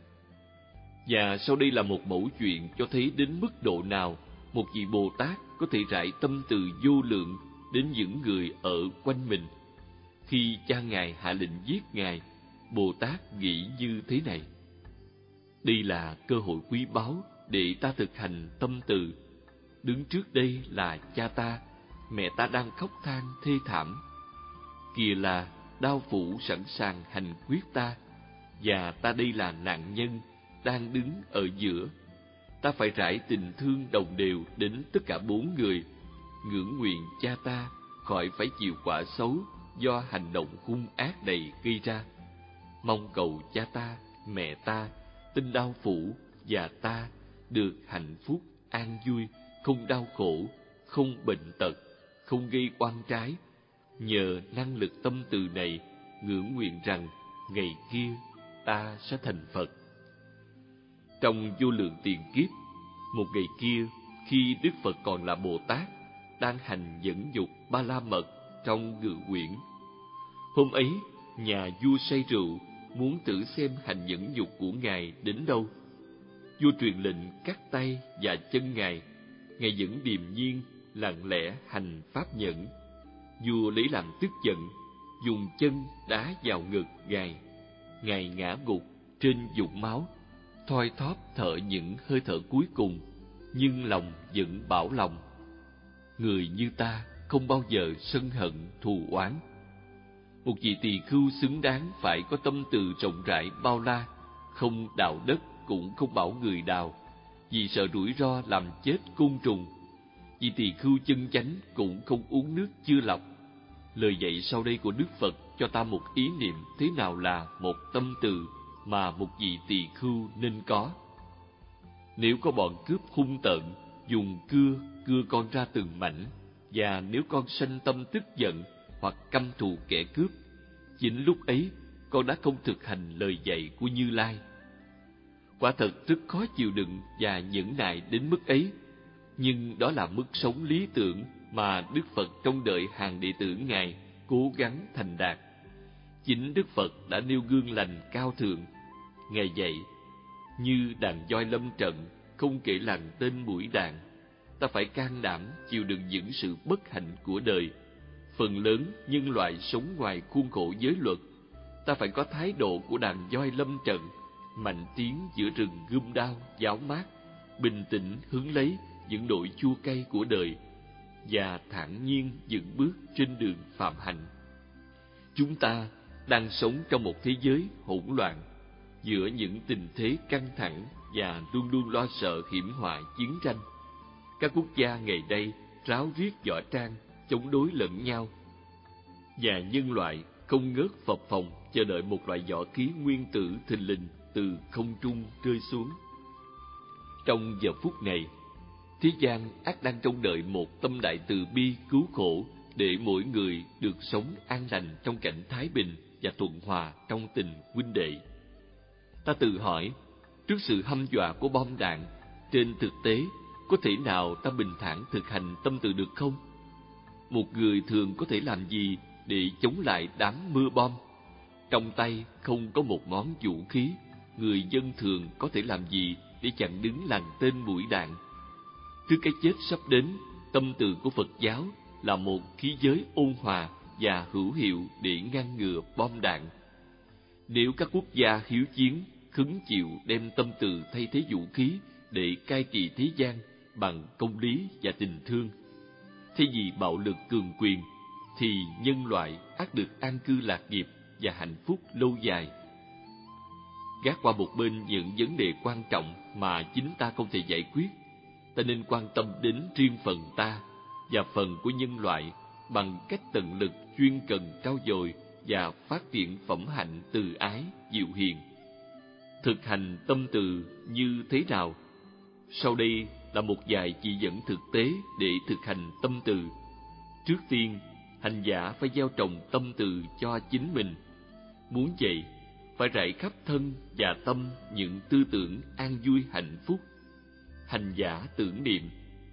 Và sau đây là một mẫu chuyện cho thấy đến mức độ nào một vị Bồ Tát có thể rải tâm từ vô lượng đến những người ở quanh mình. Khi cha Ngài hạ lệnh giết Ngài, Bồ Tát nghĩ như thế này: đây là cơ hội quý báu để ta thực hành tâm từ. Đứng trước đây là cha ta, mẹ ta đang khóc than thê thảm. Kìa là đao phủ sẵn sàng hành quyết ta, và ta đây là nạn nhân đang đứng ở giữa. Ta phải rải tình thương đồng đều đến tất cả bốn người, ngưỡng nguyện cha ta khỏi phải chịu quả xấu do hành động hung ác này gây ra. Mong cầu cha ta, mẹ ta, tên đao phủ và ta được hạnh phúc, an vui, không đau khổ, không bệnh tật, không gây oan trái. Nhờ năng lực tâm từ này, ngưỡng nguyện rằng ngày kia ta sẽ thành Phật. Trong vô lượng tiền kiếp, một ngày kia, khi Đức Phật còn là Bồ Tát, đang hành dẫn dục ba la mật trong Ngự Uyển. Hôm ấy, nhà vua say rượu, muốn thử xem hành dẫn dục của Ngài đến đâu. Vua truyền lệnh cắt tay và chân Ngài. Ngài vẫn điềm nhiên, lặng lẽ hành pháp nhẫn. Vua lấy làm tức giận, dùng chân đá vào ngực Ngài. Ngài ngã gục trên vũng máu, thoi thóp thở những hơi thở cuối cùng, nhưng lòng vẫn bảo lòng: người như ta không bao giờ sân hận thù oán. Một vị tỳ khưu xứng đáng phải có tâm từ rộng rãi bao la, không đào đất cũng không bảo người đào, vì sợ rủi ro làm chết côn trùng. Vị tỳ khưu chân chánh cũng không uống nước chưa lọc. Lời dạy sau đây của Đức Phật cho ta một ý niệm thế nào là một tâm từ mà một vị tỳ khưu nên có. Nếu có bọn cướp hung tợn dùng cưa cưa con ra từng mảnh, và nếu con sanh tâm tức giận hoặc căm thù kẻ cướp, chính lúc ấy con đã không thực hành lời dạy của Như Lai. Quả thật rất khó chịu đựng và nhẫn nại đến mức ấy, nhưng đó là mức sống lý tưởng mà Đức Phật trông đợi hàng đệ tử Ngài cố gắng thành đạt. Chính Đức Phật đã nêu gương lành cao thượng. Ngài dạy: như đàn voi lâm trận, không kể lằn tên mũi đạn, ta phải can đảm chịu đựng những sự bất hạnh của đời. Phần lớn nhân loại sống ngoài khuôn khổ giới luật. Ta phải có thái độ của đàn voi lâm trận, mạnh tiến giữa rừng gươm đao giáo mát, bình tĩnh hứng lấy những nỗi chua cay của đời, và thản nhiên dựng bước trên đường phạm hạnh. Chúng ta đang sống trong một thế giới hỗn loạn, giữa những tình thế căng thẳng và luôn luôn lo sợ hiểm họa chiến tranh. Các quốc gia ngày nay ráo riết võ trang, chống đối lẫn nhau, và nhân loại không ngớt phập phồng chờ đợi một loại võ khí nguyên tử thình lình từ không trung rơi xuống. Trong giờ phút này, thế gian ắt đang trông đợi một tâm đại từ bi cứu khổ để mỗi người được sống an lành trong cảnh thái bình và thuận hòa trong tình huynh đệ. Ta tự hỏi, trước sự hăm dọa của bom đạn, trên thực tế có thể nào ta bình thản thực hành tâm từ được không? Một người thường có thể làm gì để chống lại đám mưa bom? Trong tay không có một món vũ khí, người dân thường có thể làm gì để chặn đứng làn tên mũi đạn? Trước cái chết sắp đến, tâm từ của Phật giáo là một khí giới ôn hòa và hữu hiệu để ngăn ngừa bom đạn. Nếu các quốc gia hiếu chiến khứng chịu đem tâm từ thay thế vũ khí để cai trị thế gian bằng công lý và tình thương, thay vì bạo lực cường quyền, thì nhân loại ắt được an cư lạc nghiệp và hạnh phúc lâu dài. Gác qua một bên những vấn đề quan trọng mà chính ta không thể giải quyết, ta nên quan tâm đến riêng phần ta và phần của nhân loại bằng cách tận lực chuyên cần trau dồi và phát triển phẩm hạnh từ ái, dịu hiền. Thực hành tâm từ như thế nào? Sau đây là một vài chỉ dẫn thực tế để thực hành tâm từ. Trước tiên, hành giả phải gieo trồng tâm từ cho chính mình. Muốn vậy, phải rải khắp thân và tâm những tư tưởng an vui hạnh phúc. Hành giả tưởng niệm: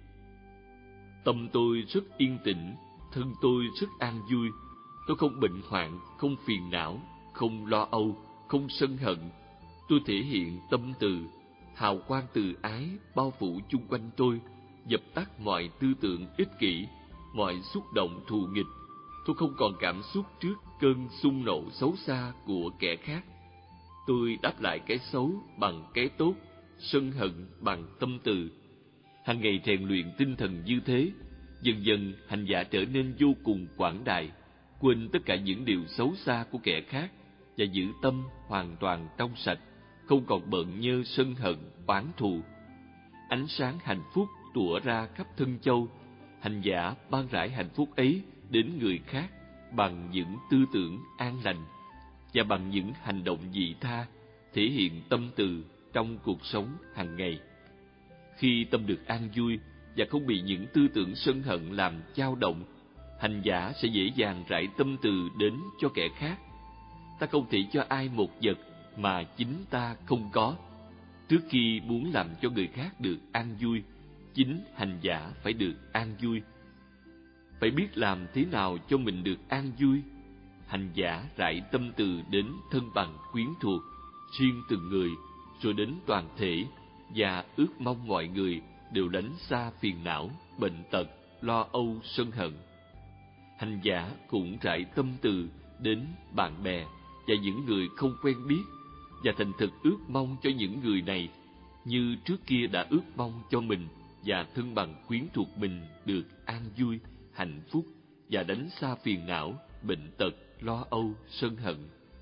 tâm tôi rất yên tĩnh, thân tôi rất an vui. Tôi không bệnh hoạn, không phiền não, không lo âu, không sân hận. Tôi thể hiện tâm từ, hào quang từ ái bao phủ chung quanh tôi, dập tắt mọi tư tưởng ích kỷ, mọi xúc động thù nghịch. Tôi không còn cảm xúc trước cơn xung nộ xấu xa của kẻ khác. Tôi đáp lại cái xấu bằng cái tốt, sân hận bằng tâm từ. Hàng ngày rèn luyện tinh thần như thế, dần dần hành giả trở nên vô cùng quảng đại, quên tất cả những điều xấu xa của kẻ khác và giữ tâm hoàn toàn trong sạch, không còn bận nhơ sân hận, oán thù. Ánh sáng hạnh phúc tỏa ra khắp thân châu. Hành giả ban rải hạnh phúc ấy đến người khác bằng những tư tưởng an lành và bằng những hành động vị tha, thể hiện tâm từ trong cuộc sống hàng ngày. Khi tâm được an vui và không bị những tư tưởng sân hận làm dao động, hành giả sẽ dễ dàng rải tâm từ đến cho kẻ khác. Ta không thể cho ai một vật mà chính ta không có. Trước khi muốn làm cho người khác được an vui, chính hành giả phải được an vui. Phải biết làm thế nào cho mình được an vui. Hành giả rải tâm từ đến thân bằng quyến thuộc, riêng từng người, rồi đến toàn thể, và ước mong mọi người đều đánh xa phiền não, bệnh tật, lo âu, sân hận. Hành giả cũng rải tâm từ đến bạn bè và những người không quen biết, và thành thực ước mong cho những người này như trước kia đã ước mong cho mình và thân bằng quyến thuộc mình được an vui, hạnh phúc và đánh xa phiền não, bệnh tật, lo âu, sân hận.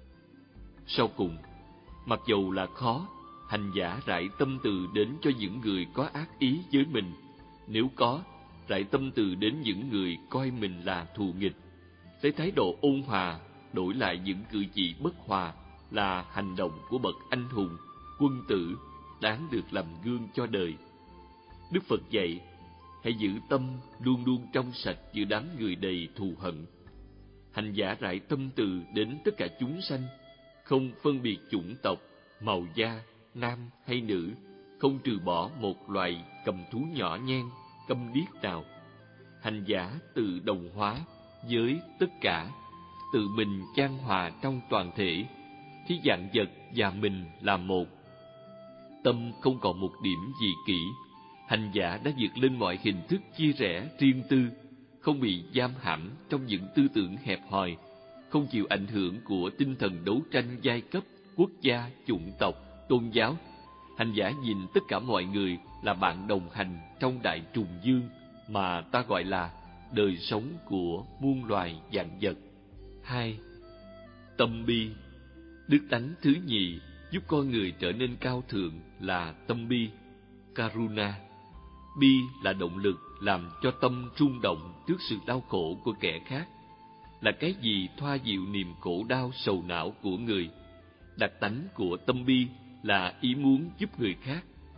Sau cùng, mặc dầu là khó, hành giả rải tâm từ đến cho những người có ác ý với mình. Nếu có, rải tâm từ đến những người coi mình là thù nghịch. Lấy thái độ ôn hòa đổi lại những cử chỉ bất hòa là hành động của bậc anh hùng, quân tử, đáng được làm gương cho đời. Đức Phật dạy, hãy giữ tâm luôn luôn trong sạch giữa đám người đầy thù hận. Hành giả rải tâm từ đến tất cả chúng sanh, không phân biệt chủng tộc, màu da, nam hay nữ, không trừ bỏ một loài cầm thú nhỏ nhen, câm điếc nào. Hành giả tự đồng hóa với tất cả, tự mình chan hòa trong toàn thể, thì vạn vật và mình là một. Tâm không còn một điểm gì kỹ. Hành giả đã vượt lên mọi hình thức chia rẽ riêng tư, không bị giam hãm trong những tư tưởng hẹp hòi, không chịu ảnh hưởng của tinh thần đấu tranh giai cấp, quốc gia, chủng tộc, tôn giáo. Hành giả nhìn tất cả mọi người là bạn đồng hành trong đại trùng dương mà ta gọi là đời sống của muôn loài vạn vật. Hai, tâm bi. Đức tánh thứ nhì giúp con người trở nên cao thượng là tâm bi, Karuna. Bi là động lực làm cho tâm rung động trước sự đau khổ của kẻ khác, là cái gì thoa dịu niềm khổ đau sầu não của người. Đặc tánh của tâm bi là ý muốn giúp người khác.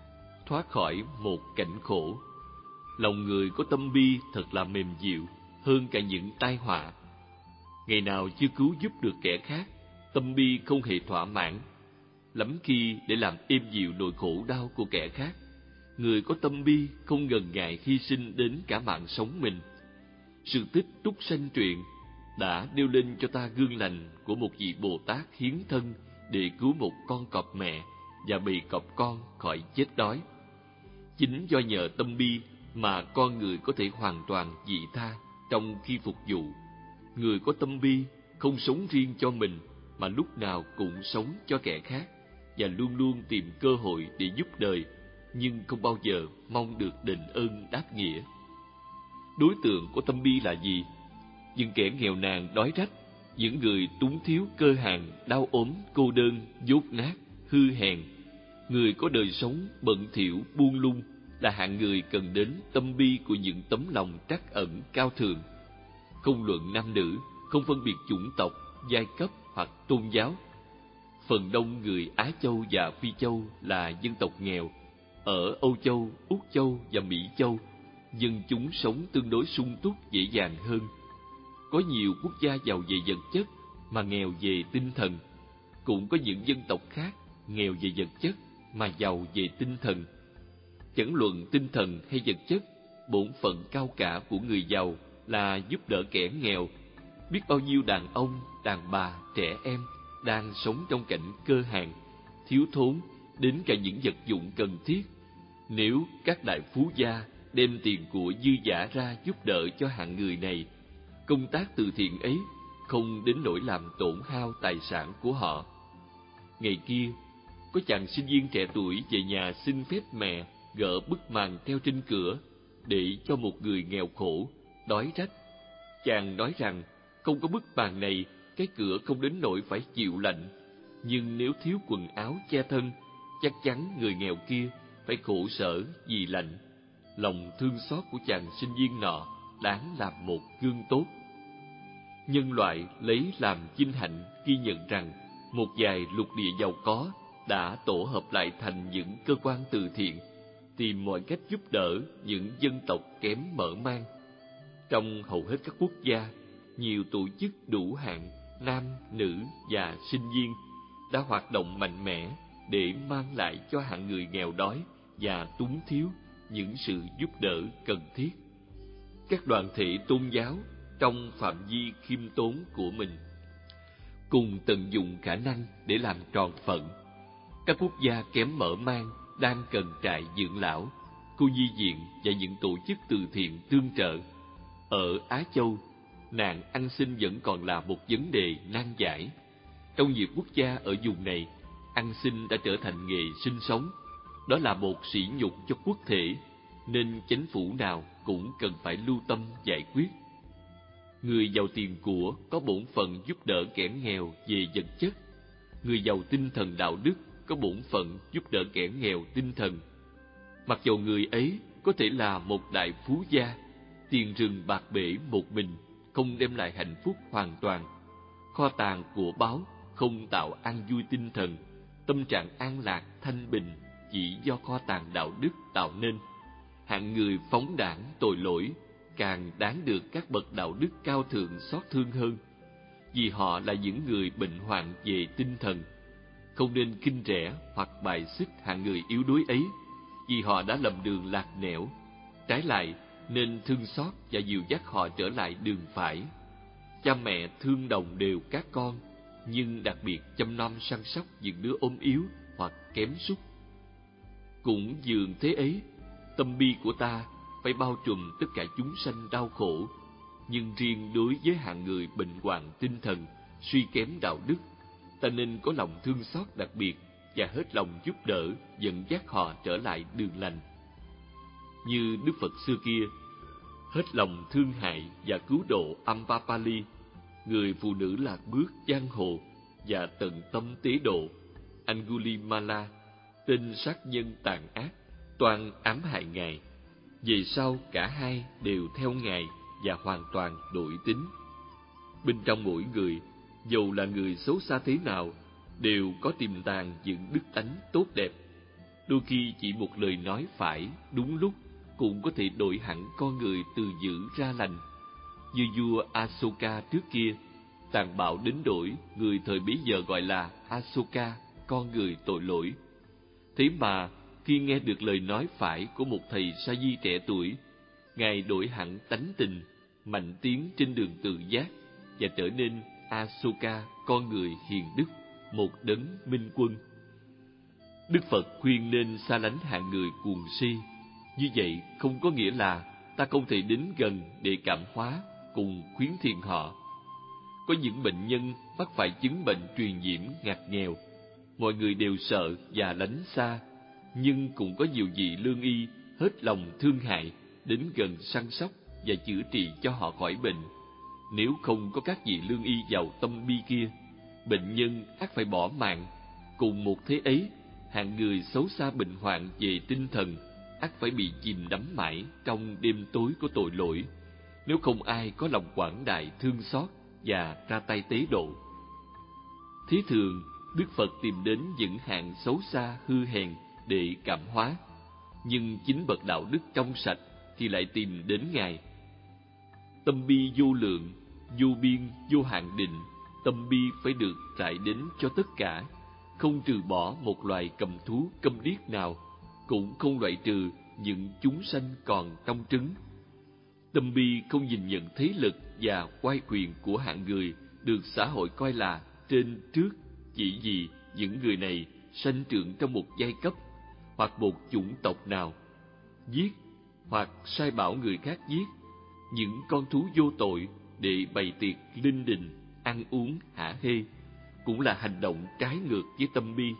thoát khỏi một cảnh khổ. Lòng người có tâm bi thật là mềm dịu hơn cả những tai họa. Ngày nào chưa cứu giúp được kẻ khác, tâm bi không hề thỏa mãn. Lắm khi để làm êm dịu nỗi khổ đau của kẻ khác, người có tâm bi không ngần ngại hy sinh đến cả mạng sống mình. Sự tích Túc Sanh Truyện đã nêu lên cho ta gương lành của một vị Bồ Tát hiến thân để cứu một con cọp mẹ và bầy cọp con khỏi chết đói. Chính do nhờ tâm bi mà con người có thể hoàn toàn vị tha trong khi phục vụ. Người có tâm bi không sống riêng cho mình mà lúc nào cũng sống cho kẻ khác và luôn luôn tìm cơ hội để giúp đời, nhưng không bao giờ mong được đền ơn đáp nghĩa. Đối tượng của tâm bi là gì? Những kẻ nghèo nàn đói rách, những người túng thiếu cơ hàng, đau ốm, cô đơn, dốt nát, hư hèn. Người có đời sống bận thỉu buông lung là hạng người cần đến tâm bi của những tấm lòng trắc ẩn cao thượng. Không luận nam nữ, không phân biệt chủng tộc, giai cấp hoặc tôn giáo. Phần đông người Á Châu và Phi Châu là dân tộc nghèo. Ở Âu Châu, Úc Châu và Mỹ Châu, dân chúng sống tương đối sung túc dễ dàng hơn. Có nhiều quốc gia giàu về vật chất mà nghèo về tinh thần. Cũng có những dân tộc khác nghèo về vật chất mà giàu về tinh thần. Chẳng luận tinh thần hay vật chất, bổn phận cao cả của người giàu là giúp đỡ kẻ nghèo. Biết bao nhiêu đàn ông, đàn bà, trẻ em đang sống trong cảnh cơ hàn, thiếu thốn đến cả những vật dụng cần thiết. Nếu các đại phú gia đem tiền của dư dả ra giúp đỡ cho hạng người này, công tác từ thiện ấy không đến nỗi làm tổn hao tài sản của họ. Ngày kia, có chàng sinh viên trẻ tuổi về nhà xin phép mẹ gỡ bức màn treo trên cửa để cho một người nghèo khổ, đói rách. Chàng nói rằng không có bức màn này, cái cửa không đến nỗi phải chịu lạnh, nhưng nếu thiếu quần áo che thân, chắc chắn người nghèo kia phải khổ sở vì lạnh. Lòng thương xót của chàng sinh viên nọ đáng làm một gương tốt. Nhân loại lấy làm vinh hạnh khi nhận rằng một vài lục địa giàu có đã tổ hợp lại thành những cơ quan từ thiện, tìm mọi cách giúp đỡ những dân tộc kém mở mang. Trong hầu hết các quốc gia, nhiều tổ chức đủ hạng nam, nữ và sinh viên đã hoạt động mạnh mẽ để mang lại cho hạng người nghèo đói và túng thiếu những sự giúp đỡ cần thiết. Các đoàn thể tôn giáo trong phạm vi khiêm tốn của mình cùng tận dụng khả năng để làm tròn phận. Các quốc gia kém mở mang đang cần trại dưỡng lão, khu nhi viện và những tổ chức từ thiện tương trợ. Ở Á Châu, nạn ăn xin vẫn còn là một vấn đề nan giải. Trong nhiều quốc gia ở vùng này, ăn xin đã trở thành nghề sinh sống. Đó là một sỉ nhục cho quốc thể, nên chính phủ nào cũng cần phải lưu tâm giải quyết. Người giàu tiền của có bổn phận giúp đỡ kẻ nghèo về vật chất. Người giàu tinh thần đạo đức có bổn phận giúp đỡ kẻ nghèo tinh thần. Mặc dầu người ấy có thể là một đại phú gia, tiền rừng bạc bể một mình không đem lại hạnh phúc hoàn toàn. Kho tàng của báu không tạo an vui tinh thần, tâm trạng an lạc thanh bình chỉ do kho tàng đạo đức tạo nên. Hạng người phóng đãng tội lỗi càng đáng được các bậc đạo đức cao thượng xót thương hơn, vì họ là những người bệnh hoạn về tinh thần. Không nên khinh rẻ hoặc bài xích hạng người yếu đuối ấy, vì họ đã lầm đường lạc nẻo. Trái lại, nên thương xót và dìu dắt họ trở lại đường phải. Cha mẹ thương đồng đều các con, nhưng đặc biệt chăm nom săn sóc những đứa ốm yếu hoặc kém sút. Cũng dường thế ấy, tâm bi của ta phải bao trùm tất cả chúng sanh đau khổ, nhưng riêng đối với hạng người bệnh hoạn tinh thần, suy kém đạo đức, ta nên có lòng thương xót đặc biệt và hết lòng giúp đỡ, dẫn dắt họ trở lại đường lành. Như Đức Phật xưa kia, hết lòng thương hại và cứu độ Ambapali, người phụ nữ lạc bước giang hồ, và tận tâm tế độ Angulimala, tên sát nhân tàn ác, toan ám hại Ngài. Về sau cả hai đều theo Ngài và hoàn toàn đổi tính. Bên trong mỗi người, dầu là người xấu xa thế nào, đều có tiềm tàng những đức tánh tốt đẹp. Đôi khi chỉ một lời nói phải, đúng lúc, cũng có thể đổi hẳn con người từ dữ ra lành. Như vua Asoka trước kia, tàn bạo đến nỗi người thời bấy giờ gọi là Asoka, con người tội lỗi. Thế mà, khi nghe được lời nói phải của một thầy sa di trẻ tuổi, Ngài đổi hẳn tánh tình, mạnh tiến trên đường tự giác và trở nên Asoka, con người hiền đức, một đấng minh quân. Đức Phật khuyên nên xa lánh hạng người cuồng si. Như vậy không có nghĩa là ta không thể đến gần để cảm hóa cùng khuyến thiện họ. Có những bệnh nhân mắc phải chứng bệnh truyền nhiễm ngặt nghèo, mọi người đều sợ và lánh xa, nhưng cũng có nhiều vị lương y hết lòng thương hại, đến gần săn sóc và chữa trị cho họ khỏi bệnh. Nếu không có các vị lương y giàu tâm bi kia, bệnh nhân ắt phải bỏ mạng. Cùng một thế ấy, hạng người xấu xa bệnh hoạn về tinh thần ắt phải bị chìm đắm mãi trong đêm tối của tội lỗi, nếu không ai có lòng quảng đại thương xót và ra tay tế độ. Thế thường, Đức Phật tìm đến những hạng xấu xa hư hèn để cảm hóa, nhưng chính bậc đạo đức trong sạch thì lại tìm đến Ngài. Tâm bi vô lượng, vô biên, vô hạn định, tâm bi phải được trải đến cho tất cả, không trừ bỏ một loài cầm thú câm điếc nào, cũng không loại trừ những chúng sanh còn trong trứng. Tâm bi không nhìn nhận thế lực và oai quyền của hạng người được xã hội coi là trên trước, chỉ vì những người này sanh trưởng trong một giai cấp hoặc một chủng tộc nào. Giết hoặc sai bảo người khác giết những con thú vô tội để bày tiệc linh đình, ăn uống hả hê cũng là hành động trái ngược với tâm bi.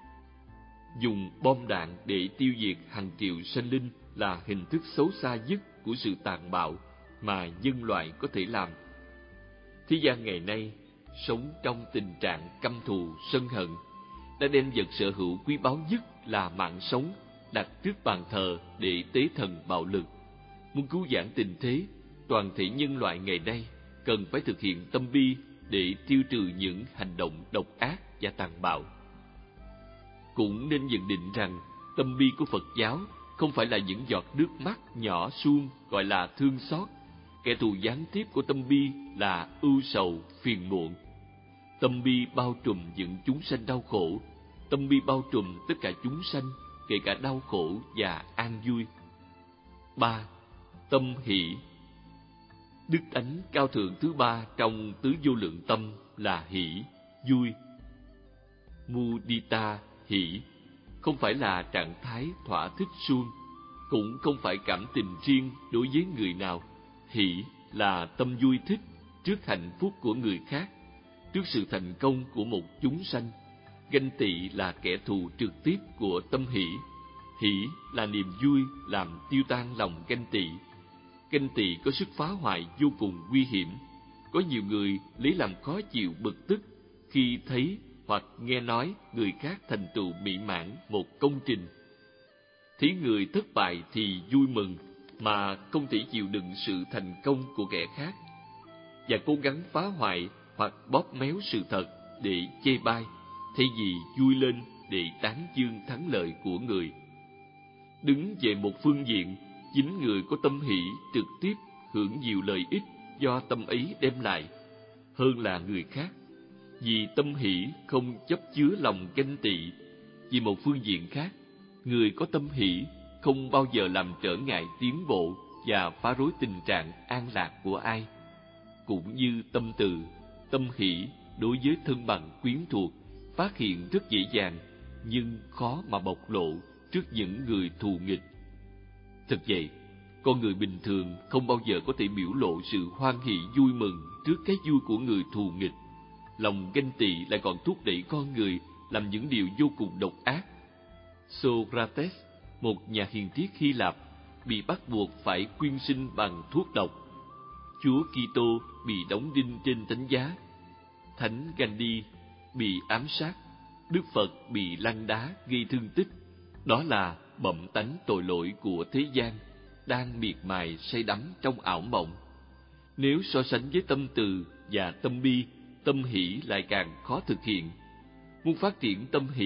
Dùng bom đạn để tiêu diệt hàng triệu sinh linh là hình thức xấu xa nhất của sự tàn bạo mà nhân loại có thể làm. Thế gian ngày nay sống trong tình trạng căm thù sân hận, đã đem vật sở hữu quý báu nhất là mạng sống đặt trước bàn thờ để tế thần bạo lực. Muốn cứu vãn tình thế, toàn thể nhân loại ngày nay cần phải thực hiện tâm bi để tiêu trừ những hành động độc ác và tàn bạo. Cũng nên nhận định rằng tâm bi của Phật giáo không phải là những giọt nước mắt nhỏ suông gọi là thương xót. Kẻ thù gián tiếp của tâm bi là ưu sầu, phiền muộn. Tâm bi bao trùm những chúng sanh đau khổ. Tâm bi bao trùm tất cả chúng sanh, kể cả đau khổ và an vui. Ba. Tâm hỷ. Đức tánh cao thượng thứ ba trong tứ vô lượng tâm là hỷ, vui. Mudita, hỷ, không phải là trạng thái thỏa thích suông, cũng không phải cảm tình riêng đối với người nào. Hỷ là tâm vui thích trước hạnh phúc của người khác, trước sự thành công của một chúng sanh. Ganh tị là kẻ thù trực tiếp của tâm hỷ. Hỷ là niềm vui làm tiêu tan lòng ganh tị. Ganh tị có sức phá hoại vô cùng nguy hiểm. Có nhiều người lấy làm khó chịu bực tức khi thấy hoặc nghe nói người khác thành tựu mỹ mãn một công trình. Thấy người thất bại thì vui mừng, mà không thể chịu đựng sự thành công của kẻ khác, và cố gắng phá hoại hoặc bóp méo sự thật để chê bai, thay vì vui lên để tán dương thắng lợi của người. Đứng về một phương diện, chính người có tâm hỷ trực tiếp hưởng nhiều lợi ích do tâm ấy đem lại, hơn là người khác. Vì tâm hỷ không chấp chứa lòng ganh tị. Vì một phương diện khác, người có tâm hỷ không bao giờ làm trở ngại tiến bộ và phá rối tình trạng an lạc của ai. Cũng như tâm từ, tâm hỷ đối với thân bằng quyến thuộc phát hiện rất dễ dàng, nhưng khó mà bộc lộ trước những người thù nghịch. Thực vậy, con người bình thường không bao giờ có thể biểu lộ sự hoan hỷ vui mừng trước cái vui của người thù nghịch. Lòng ganh tị lại còn thúc đẩy con người làm những điều vô cùng độc ác. Socrates, một nhà hiền triết Hy Lạp, bị bắt buộc phải quyên sinh bằng thuốc độc. Chúa Kitô bị đóng đinh trên thánh giá. Thánh Gandhi bị ám sát. Đức Phật bị lăn đá gây thương tích. Đó là bẩm tánh tội lỗi của thế gian đang miệt mài say đắm trong ảo mộng. Nếu so sánh với tâm từ và tâm bi, tâm hỷ lại càng khó thực hiện. Muốn phát triển tâm hỷ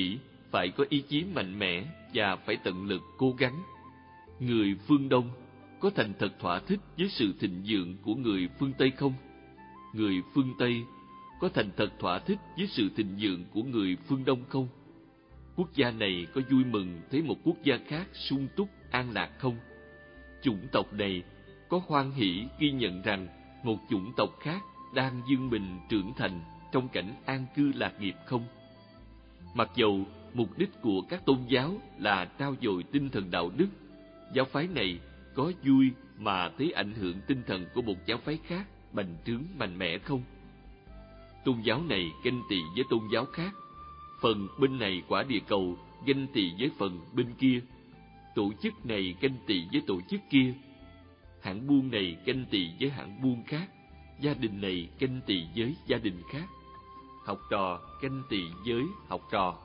phải có ý chí mạnh mẽ và phải tận lực cố gắng. Người phương Đông có thành thật thỏa thích với sự thịnh vượng của người phương Tây không? Người phương Tây có thành thật thỏa thích với sự thịnh vượng của người phương Đông không? Quốc gia này có vui mừng thấy một quốc gia khác sung túc an lạc không? Chủng tộc này có hoan hỷ ghi nhận rằng một chủng tộc khác đang vươn mình trưởng thành trong cảnh an cư lạc nghiệp không? Mặc dầu mục đích của các tôn giáo là trao dồi tinh thần đạo đức, giáo phái này có vui mà thấy ảnh hưởng tinh thần của một giáo phái khác bành trướng mạnh mẽ không? Tôn giáo này ganh tị với tôn giáo khác, phần bên này quả địa cầu ganh tị với phần bên kia, tổ chức này ganh tị với tổ chức kia, hãng buôn này ganh tị với hãng buôn khác, gia đình này ganh tị với gia đình khác, học trò ganh tị với học trò.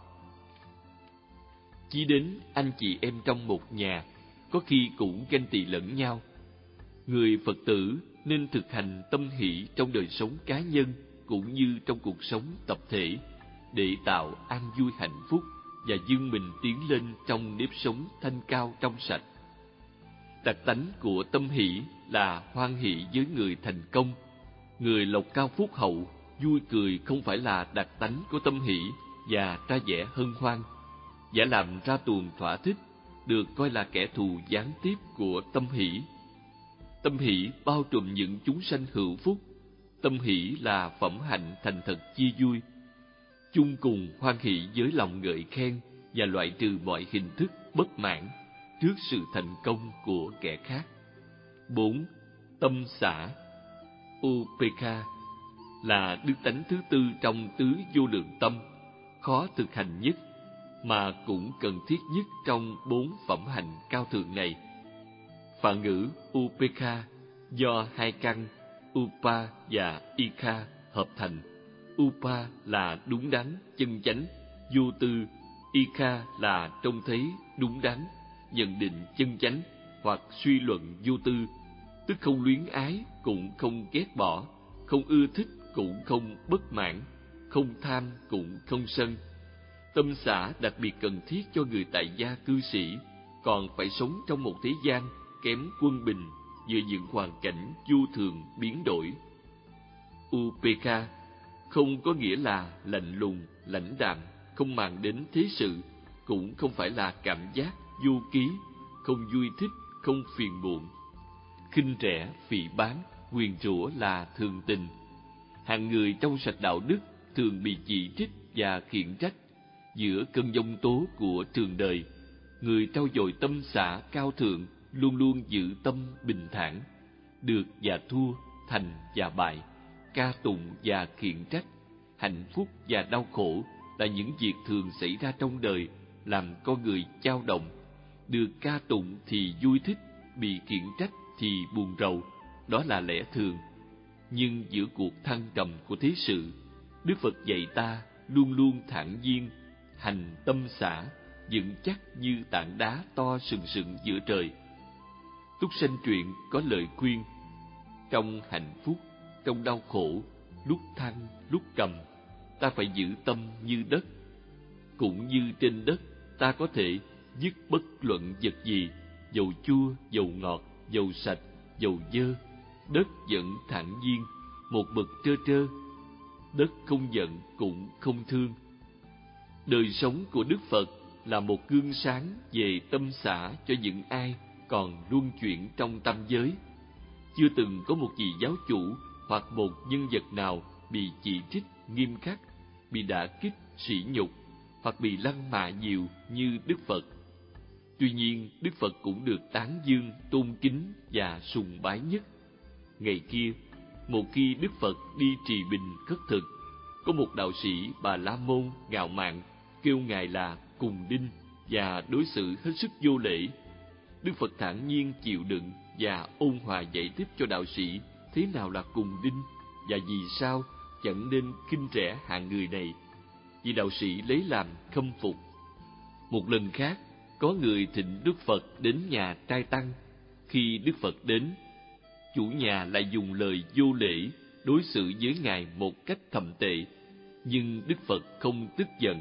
Chỉ đến anh chị em trong một nhà có khi cũng ganh tị lẫn nhau. Người Phật tử nên thực hành tâm hỷ trong đời sống cá nhân cũng như trong cuộc sống tập thể để tạo an vui hạnh phúc và vươn mình tiến lên trong nếp sống thanh cao trong sạch. Đặc tánh của tâm hỷ là hoan hỷ với người thành công. Người lộc cao phúc hậu, vui cười không phải là đặc tánh của tâm hỷ và ra vẻ hân hoan. Giả làm ra tuồng thỏa thích được coi là kẻ thù gián tiếp của tâm hỷ. Tâm hỷ bao trùm những chúng sanh hữu phúc. Tâm hỷ là phẩm hạnh thành thật chia vui. Chung cùng hoan hỷ với lòng ngợi khen và loại trừ mọi hình thức bất mãn trước sự thành công của kẻ khác. Bốn. Tâm xả Upekha là đức tánh thứ tư trong tứ vô lượng tâm, khó thực hành nhất mà cũng cần thiết nhất trong bốn phẩm hạnh cao thượng này. Phạn ngữ Upekha do hai căn Upa và Ikha hợp thành. Upa là đúng đắn, chân chánh, vô tư. Ikha là trông thấy đúng đắn, nhận định chân chánh hoặc suy luận vô tư, tức không luyến ái cũng không ghét bỏ, không ưa thích cũng không bất mãn, không tham cũng không sân. Tâm xả đặc biệt cần thiết cho người tại gia cư sĩ, còn phải sống trong một thế gian kém quân bình giữa những hoàn cảnh vô thường biến đổi. Upekha không có nghĩa là lạnh lùng, lãnh đạm, không màng đến thế sự, cũng không phải là cảm giác vô ký, không vui thích, không phiền muộn. Khinh rẻ, phỉ báng, nguyền rủa là thường tình. Hạng người trong sạch đạo đức thường bị chỉ trích và khiển trách. Giữa cơn giông tố của trường đời, người trau dồi tâm xả cao thượng luôn luôn giữ tâm bình thản. Được và thua, thành và bại, ca tụng và khiển trách, hạnh phúc và đau khổ là những việc thường xảy ra trong đời, làm con người dao động. Được ca tụng thì vui thích, bị khiển trách thì buồn rầu, đó là lẽ thường. Nhưng giữa cuộc thăng trầm của thế sự, Đức Phật dạy ta luôn luôn thản nhiên, hành tâm xả, vững chắc như tảng đá to sừng sững giữa trời. Túc Sanh truyện có lời khuyên: trong hạnh phúc, trong đau khổ, lúc thăng, lúc trầm, ta phải giữ tâm như đất. Cũng như trên đất, ta có thể dứt bất luận vật gì, dầu chua, dầu ngọt, dầu sạch, dầu dơ, đất vẫn thản nhiên, một bậc trơ trơ. Đất không giận cũng không thương. Đời sống của Đức Phật là một gương sáng về tâm xả cho những ai còn luân chuyển trong tam giới. Chưa từng có một vị giáo chủ hoặc một nhân vật nào bị chỉ trích nghiêm khắc, bị đả kích sỉ nhục hoặc bị lăng mạ nhiều như Đức Phật. Tuy nhiên, Đức Phật cũng được tán dương, tôn kính và sùng bái nhất. Ngày kia, một khi Đức Phật đi trì bình khất thực, có một đạo sĩ Bà La Môn ngạo mạn kêu ngài là Cùng Đinh và đối xử hết sức vô lễ. Đức Phật thản nhiên chịu đựng và ôn hòa giải thích cho đạo sĩ thế nào là Cùng Đinh và vì sao chẳng nên khinh rẻ hạng người này. Vì đạo sĩ lấy làm khâm phục. Một lần khác, có người thịnh Đức Phật đến nhà trai tăng. Khi Đức Phật đến, chủ nhà lại dùng lời vô lễ đối xử với ngài một cách thậm tệ, nhưng Đức Phật không tức giận.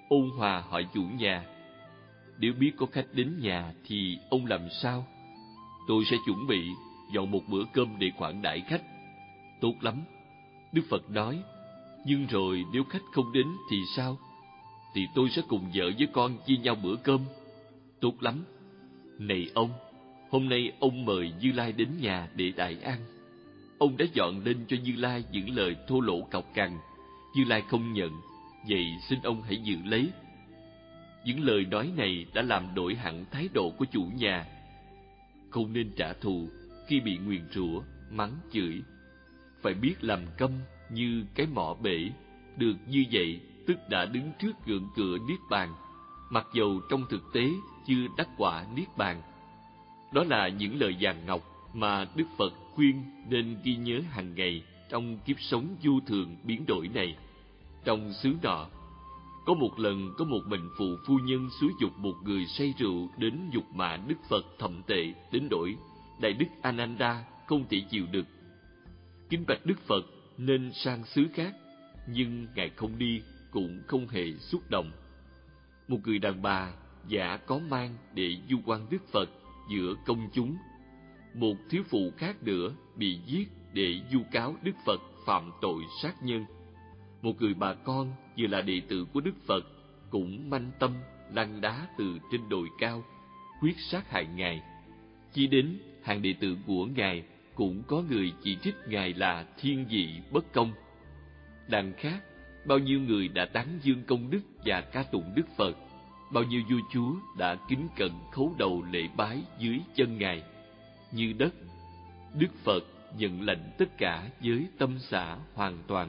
ôn hòa hỏi chủ nhà: nếu biết có khách đến nhà thì ông làm sao? Tôi sẽ chuẩn bị dọn một bữa cơm để khoản đãi khách. Tốt lắm. Đức Phật nói: nhưng rồi nếu khách không đến thì sao? Thì tôi sẽ cùng vợ với con chia nhau bữa cơm. Tốt lắm. Này ông, hôm nay ông mời Như Lai đến nhà để đãi ăn. Ông đã dọn lên cho Như Lai những lời thô lỗ cọc cằn. Như Lai không nhận, vậy xin ông hãy giữ lấy. Những lời nói này đã làm đổi hẳn thái độ của chủ nhà. Không nên trả thù khi bị nguyền rủa, mắng chửi. Phải biết làm câm như cái mỏ bể. Được như vậy tức đã đứng trước ngưỡng cửa niết bàn, mặc dầu trong thực tế chưa đắc quả niết bàn. Đó là những lời vàng ngọc mà Đức Phật khuyên nên ghi nhớ hàng ngày trong kiếp sống vô thường biến đổi này. Trong xứ nọ, có một lần có một bệnh phụ phu nhân xúi giục một người say rượu đến nhục mạ Đức Phật thậm tệ đến nỗi Đại Đức Ananda không thể chịu được. Kính bạch Đức Phật nên sang xứ khác, nhưng Ngài không đi, cũng không hề xúc động. Một người đàn bà giả có mang để vu oan Đức Phật giữa công chúng. Một thiếu phụ khác nữa bị giết để vu cáo Đức Phật phạm tội sát nhân. Một người bà con vừa là đệ tử của Đức Phật cũng manh tâm lăn đá từ trên đồi cao quyết sát hại Ngài. Chỉ đến hàng đệ tử của Ngài cũng có người chỉ trích Ngài là thiên vị bất công. Đằng khác, bao nhiêu người đã tán dương công đức và ca tụng Đức Phật, bao nhiêu vua chúa đã kính cẩn khấu đầu lễ bái dưới chân Ngài. Như đất, Đức Phật nhận lãnh tất cả với tâm xả hoàn toàn.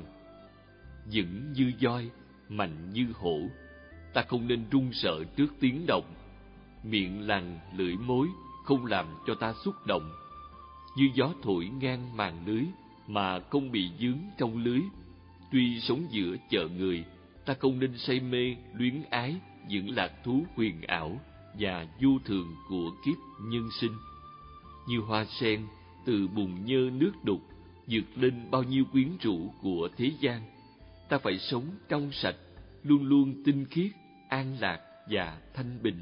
Vững như voi, mạnh như hổ, ta không nên run sợ trước tiếng động. Miệng lằn lưỡi mối không làm cho ta xúc động. Như gió thổi ngang màn lưới mà không bị vướng trong lưới. Tuy sống giữa chợ người, ta không nên say mê luyến ái những lạc thú huyền ảo và vô thường của kiếp nhân sinh. Như hoa sen từ bùn nhơ nước đục vượt lên bao nhiêu quyến rũ của thế gian, ta phải sống trong sạch, luôn luôn tinh khiết, an lạc và thanh bình.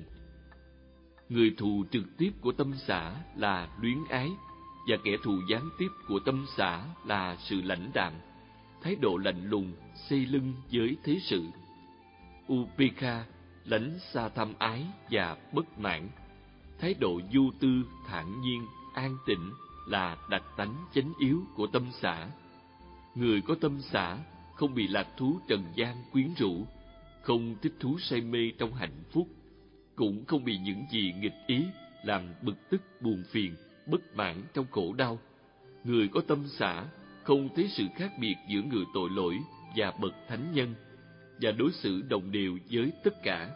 Người thù trực tiếp của tâm xả là luyến ái, và kẻ thù gián tiếp của tâm xả là sự lãnh đạm, thái độ lạnh lùng, xây lưng với thế sự. Upekha, lánh xa tham ái và bất mãn. Thái độ vô tư, thản nhiên, an tịnh là đặc tánh chánh yếu của tâm xả. Người có tâm xả không bị lạc thú trần gian quyến rũ, không thích thú say mê trong hạnh phúc, cũng không bị những gì nghịch ý làm bực tức buồn phiền, bất mãn trong khổ đau. Người có tâm xả không thấy sự khác biệt giữa người tội lỗi và bậc thánh nhân, và đối xử đồng đều với tất cả.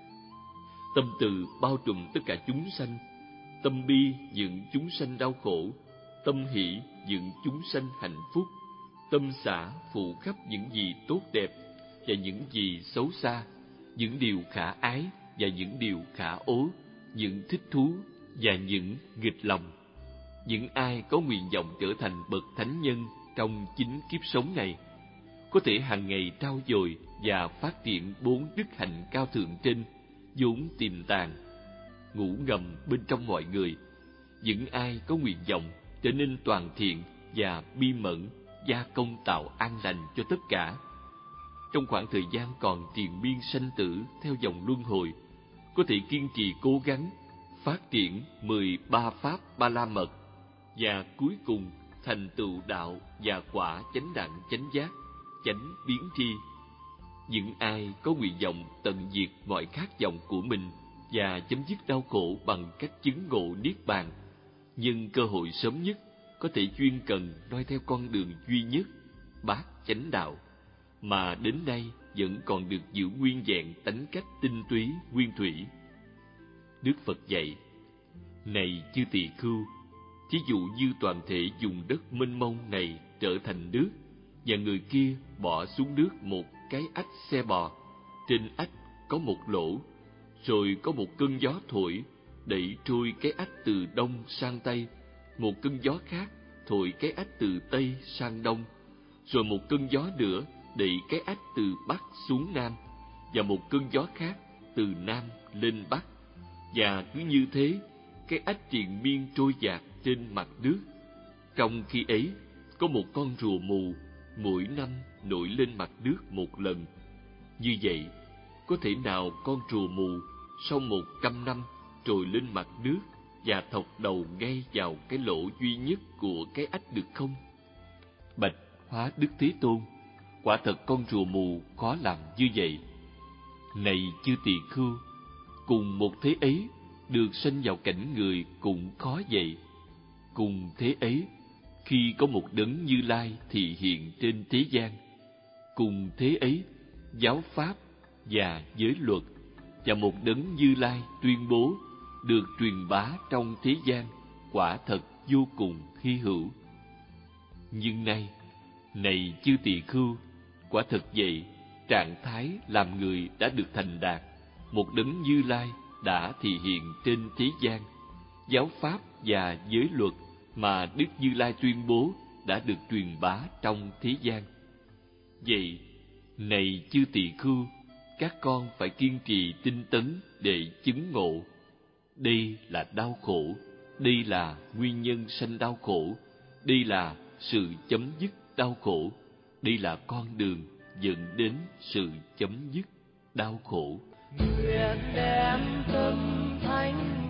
Tâm từ bao trùm tất cả chúng sanh, tâm bi dựng chúng sanh đau khổ, tâm hỷ dựng chúng sanh hạnh phúc, tâm xả phụ khắp những gì tốt đẹp và những gì xấu xa, những điều khả ái và những điều khả ố, những thích thú và những nghịch lòng. Những ai có nguyện vọng trở thành bậc thánh nhân trong chính kiếp sống này, có thể hàng ngày trau dồi và phát triển bốn đức hạnh cao thượng trên, vốn tiềm tàng, ngủ ngầm bên trong mọi người. Những ai có nguyện vọng trở nên toàn thiện và bi mẫn, gia công tạo an lành cho tất cả, trong khoảng thời gian còn triền miên sanh tử theo dòng luân hồi, có thể kiên trì cố gắng phát triển mười ba pháp ba la mật, và cuối cùng thành tựu đạo và quả chánh đẳng chánh giác, chánh biến tri. Những ai có nguyện vọng tận diệt mọi khát vọng của mình và chấm dứt đau khổ bằng cách chứng ngộ niết bàn, nhưng cơ hội sớm nhất có thể chuyên cần noi theo con đường duy nhất, bát chánh đạo, mà đến nay vẫn còn được giữ nguyên vẹn tánh cách tinh túy nguyên thủy. Đức Phật dạy: này chư tỳ khưu, thí dụ như toàn thể vùng đất mênh mông này trở thành nước, và người kia bỏ xuống nước một cái ách xe bò. Trên ách có một lỗ, rồi có một cơn gió thổi đẩy trôi cái ách từ đông sang tây, một cơn gió khác thổi cái ách từ tây sang đông, rồi một cơn gió nữa đẩy cái ách từ bắc xuống nam, và một cơn gió khác từ Nam lên Bắc. Và cứ như thế, cái ách triền miên trôi dạt trên mặt nước. Trong khi ấy, có một con rùa mù mỗi năm nổi lên mặt nước một lần. Như vậy, có thể nào con rùa mù sau một trăm năm trồi lên mặt nước và thọc đầu ngay vào cái lỗ duy nhất của cái ách được không? Bạch Hóa Đức Thế Tôn, quả thật con rùa mù khó làm như vậy. Này chư tỳ khưu, cùng một thế ấy, được sanh vào cảnh người cũng khó vậy. Cùng thế ấy, khi có một đấng Như Lai thị hiện trên thế gian, cùng thế ấy, giáo pháp và giới luật và một đấng Như Lai tuyên bố được truyền bá trong thế gian, quả thật vô cùng hy hữu. Nhưng nay, này chư tỳ khưu, quả thật vậy, trạng thái làm người đã được thành đạt, một đấng Như Lai đã thị hiện trên thế gian, giáo pháp và giới luật mà Đức Như Lai tuyên bố đã được truyền bá trong thế gian. Vậy, này chư tỳ khưu, các con phải kiên trì tinh tấn để chứng ngộ. Đây là đau khổ, đây là nguyên nhân sanh đau khổ, đây là sự chấm dứt đau khổ, đây là con đường dẫn đến sự chấm dứt đau khổ. Nguyện đem tâm thánh